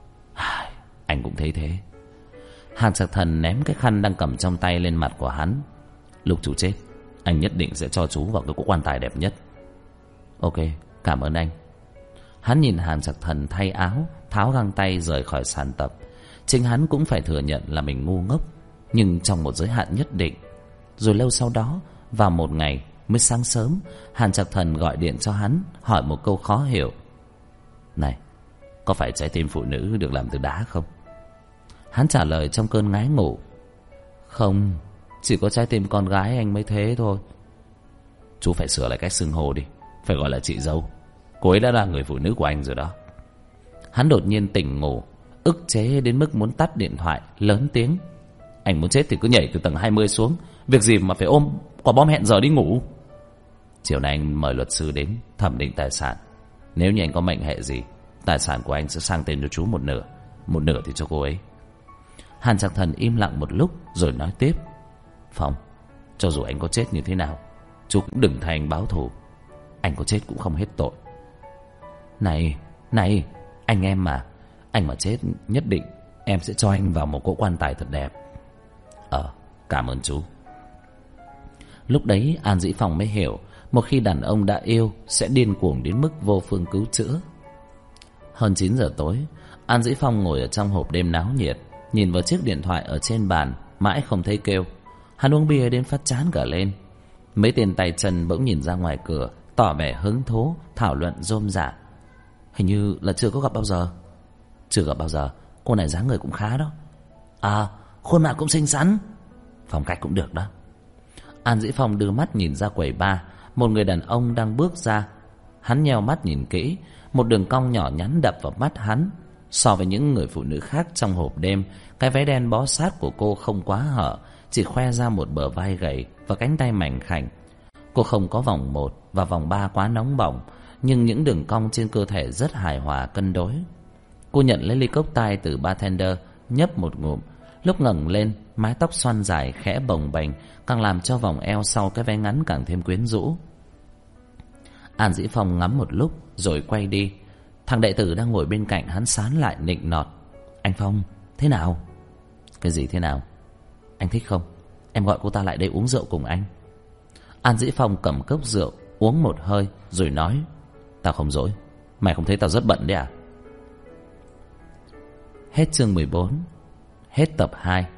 Anh cũng thấy thế. Hàn Trạc Thần ném cái khăn đang cầm trong tay lên mặt của hắn. Lúc chú chết, anh nhất định sẽ cho chú vào cái cỗ quan tài đẹp nhất. Ok, cảm ơn anh. Hắn nhìn Hàn Trạc Thần thay áo, tháo găng tay rời khỏi sàn tập. Chính hắn cũng phải thừa nhận là mình ngu ngốc, nhưng trong một giới hạn nhất định. Rồi lâu sau đó, vào một ngày mới sáng sớm, Hàn Trạc Thần gọi điện cho hắn, hỏi một câu khó hiểu: này, có phải trái tim phụ nữ được làm từ đá không? Hắn trả lời trong cơn ngái ngủ: không, chỉ có trái tim con gái anh mới thế thôi. Chú phải sửa lại cách xưng hô đi, phải gọi là chị dâu. Cô ấy đã là người phụ nữ của anh rồi đó. Hắn đột nhiên tỉnh ngủ, ức chế đến mức muốn tắt điện thoại, lớn tiếng: anh muốn chết thì cứ nhảy từ tầng 20 xuống, việc gì mà phải ôm quả bom hẹn giờ đi ngủ. Chiều nay anh mời luật sư đến thẩm định tài sản. Nếu như anh có mệnh hệ gì, tài sản của anh sẽ sang tên cho chú một nửa thì cho cô ấy. Hàn Trạc Thần im lặng một lúc rồi nói tiếp: Phong, cho dù anh có chết như thế nào, chú cũng đừng thay anh báo thù. Anh có chết cũng không hết tội. Này, anh em mà, anh mà chết nhất định em sẽ cho anh vào một cỗ quan tài thật đẹp. Cảm ơn chú. Lúc đấy An Dĩ Phong mới hiểu, một khi đàn ông đã yêu sẽ điên cuồng đến mức vô phương cứu chữa. Hơn 9 giờ tối, An Dĩ Phong ngồi ở trong hộp đêm náo nhiệt, nhìn vào chiếc điện thoại ở trên bàn, mãi không thấy kêu. Hắn uống bia đến phát chán cả lên. Mấy tên tay chân bỗng nhìn ra ngoài cửa, tỏ vẻ hứng thú, thảo luận rôm rả. Hình như là chưa có gặp bao giờ. Chưa gặp bao giờ, cô này dáng người cũng khá đó. Khuôn mặt cũng xinh xắn, phong cách cũng được đó. An Dĩ Phong đưa mắt nhìn ra quầy bar, một người đàn ông đang bước ra. Hắn nheo mắt nhìn kỹ, một đường cong nhỏ nhắn đập vào mắt hắn. So với những người phụ nữ khác trong hộp đêm, cái váy đen bó sát của cô không quá hở, chỉ khoe ra một bờ vai gầy và cánh tay mảnh khảnh. Cô không có vòng 1 và vòng 3 quá nóng bỏng, nhưng những đường cong trên cơ thể rất hài hòa cân đối. Cô nhận lấy ly cốc tai từ bartender, nhấp một ngụm. Lúc ngẩng lên, mái tóc xoăn dài khẽ bồng bềnh, càng làm cho vòng eo sau cái váy ngắn càng thêm quyến rũ. An Dĩ Phong ngắm một lúc rồi quay đi. Thằng đệ tử đang ngồi bên cạnh hắn sán lại nịnh nọt: Anh Phong, thế nào? Cái gì thế nào? Anh thích không? Em gọi cô ta lại đây uống rượu cùng anh. An Dĩ Phong cầm cốc rượu, uống một hơi rồi nói: Tao không dỗi. Mày không thấy tao rất bận đấy à? Hết chương 14. Hết tập 2.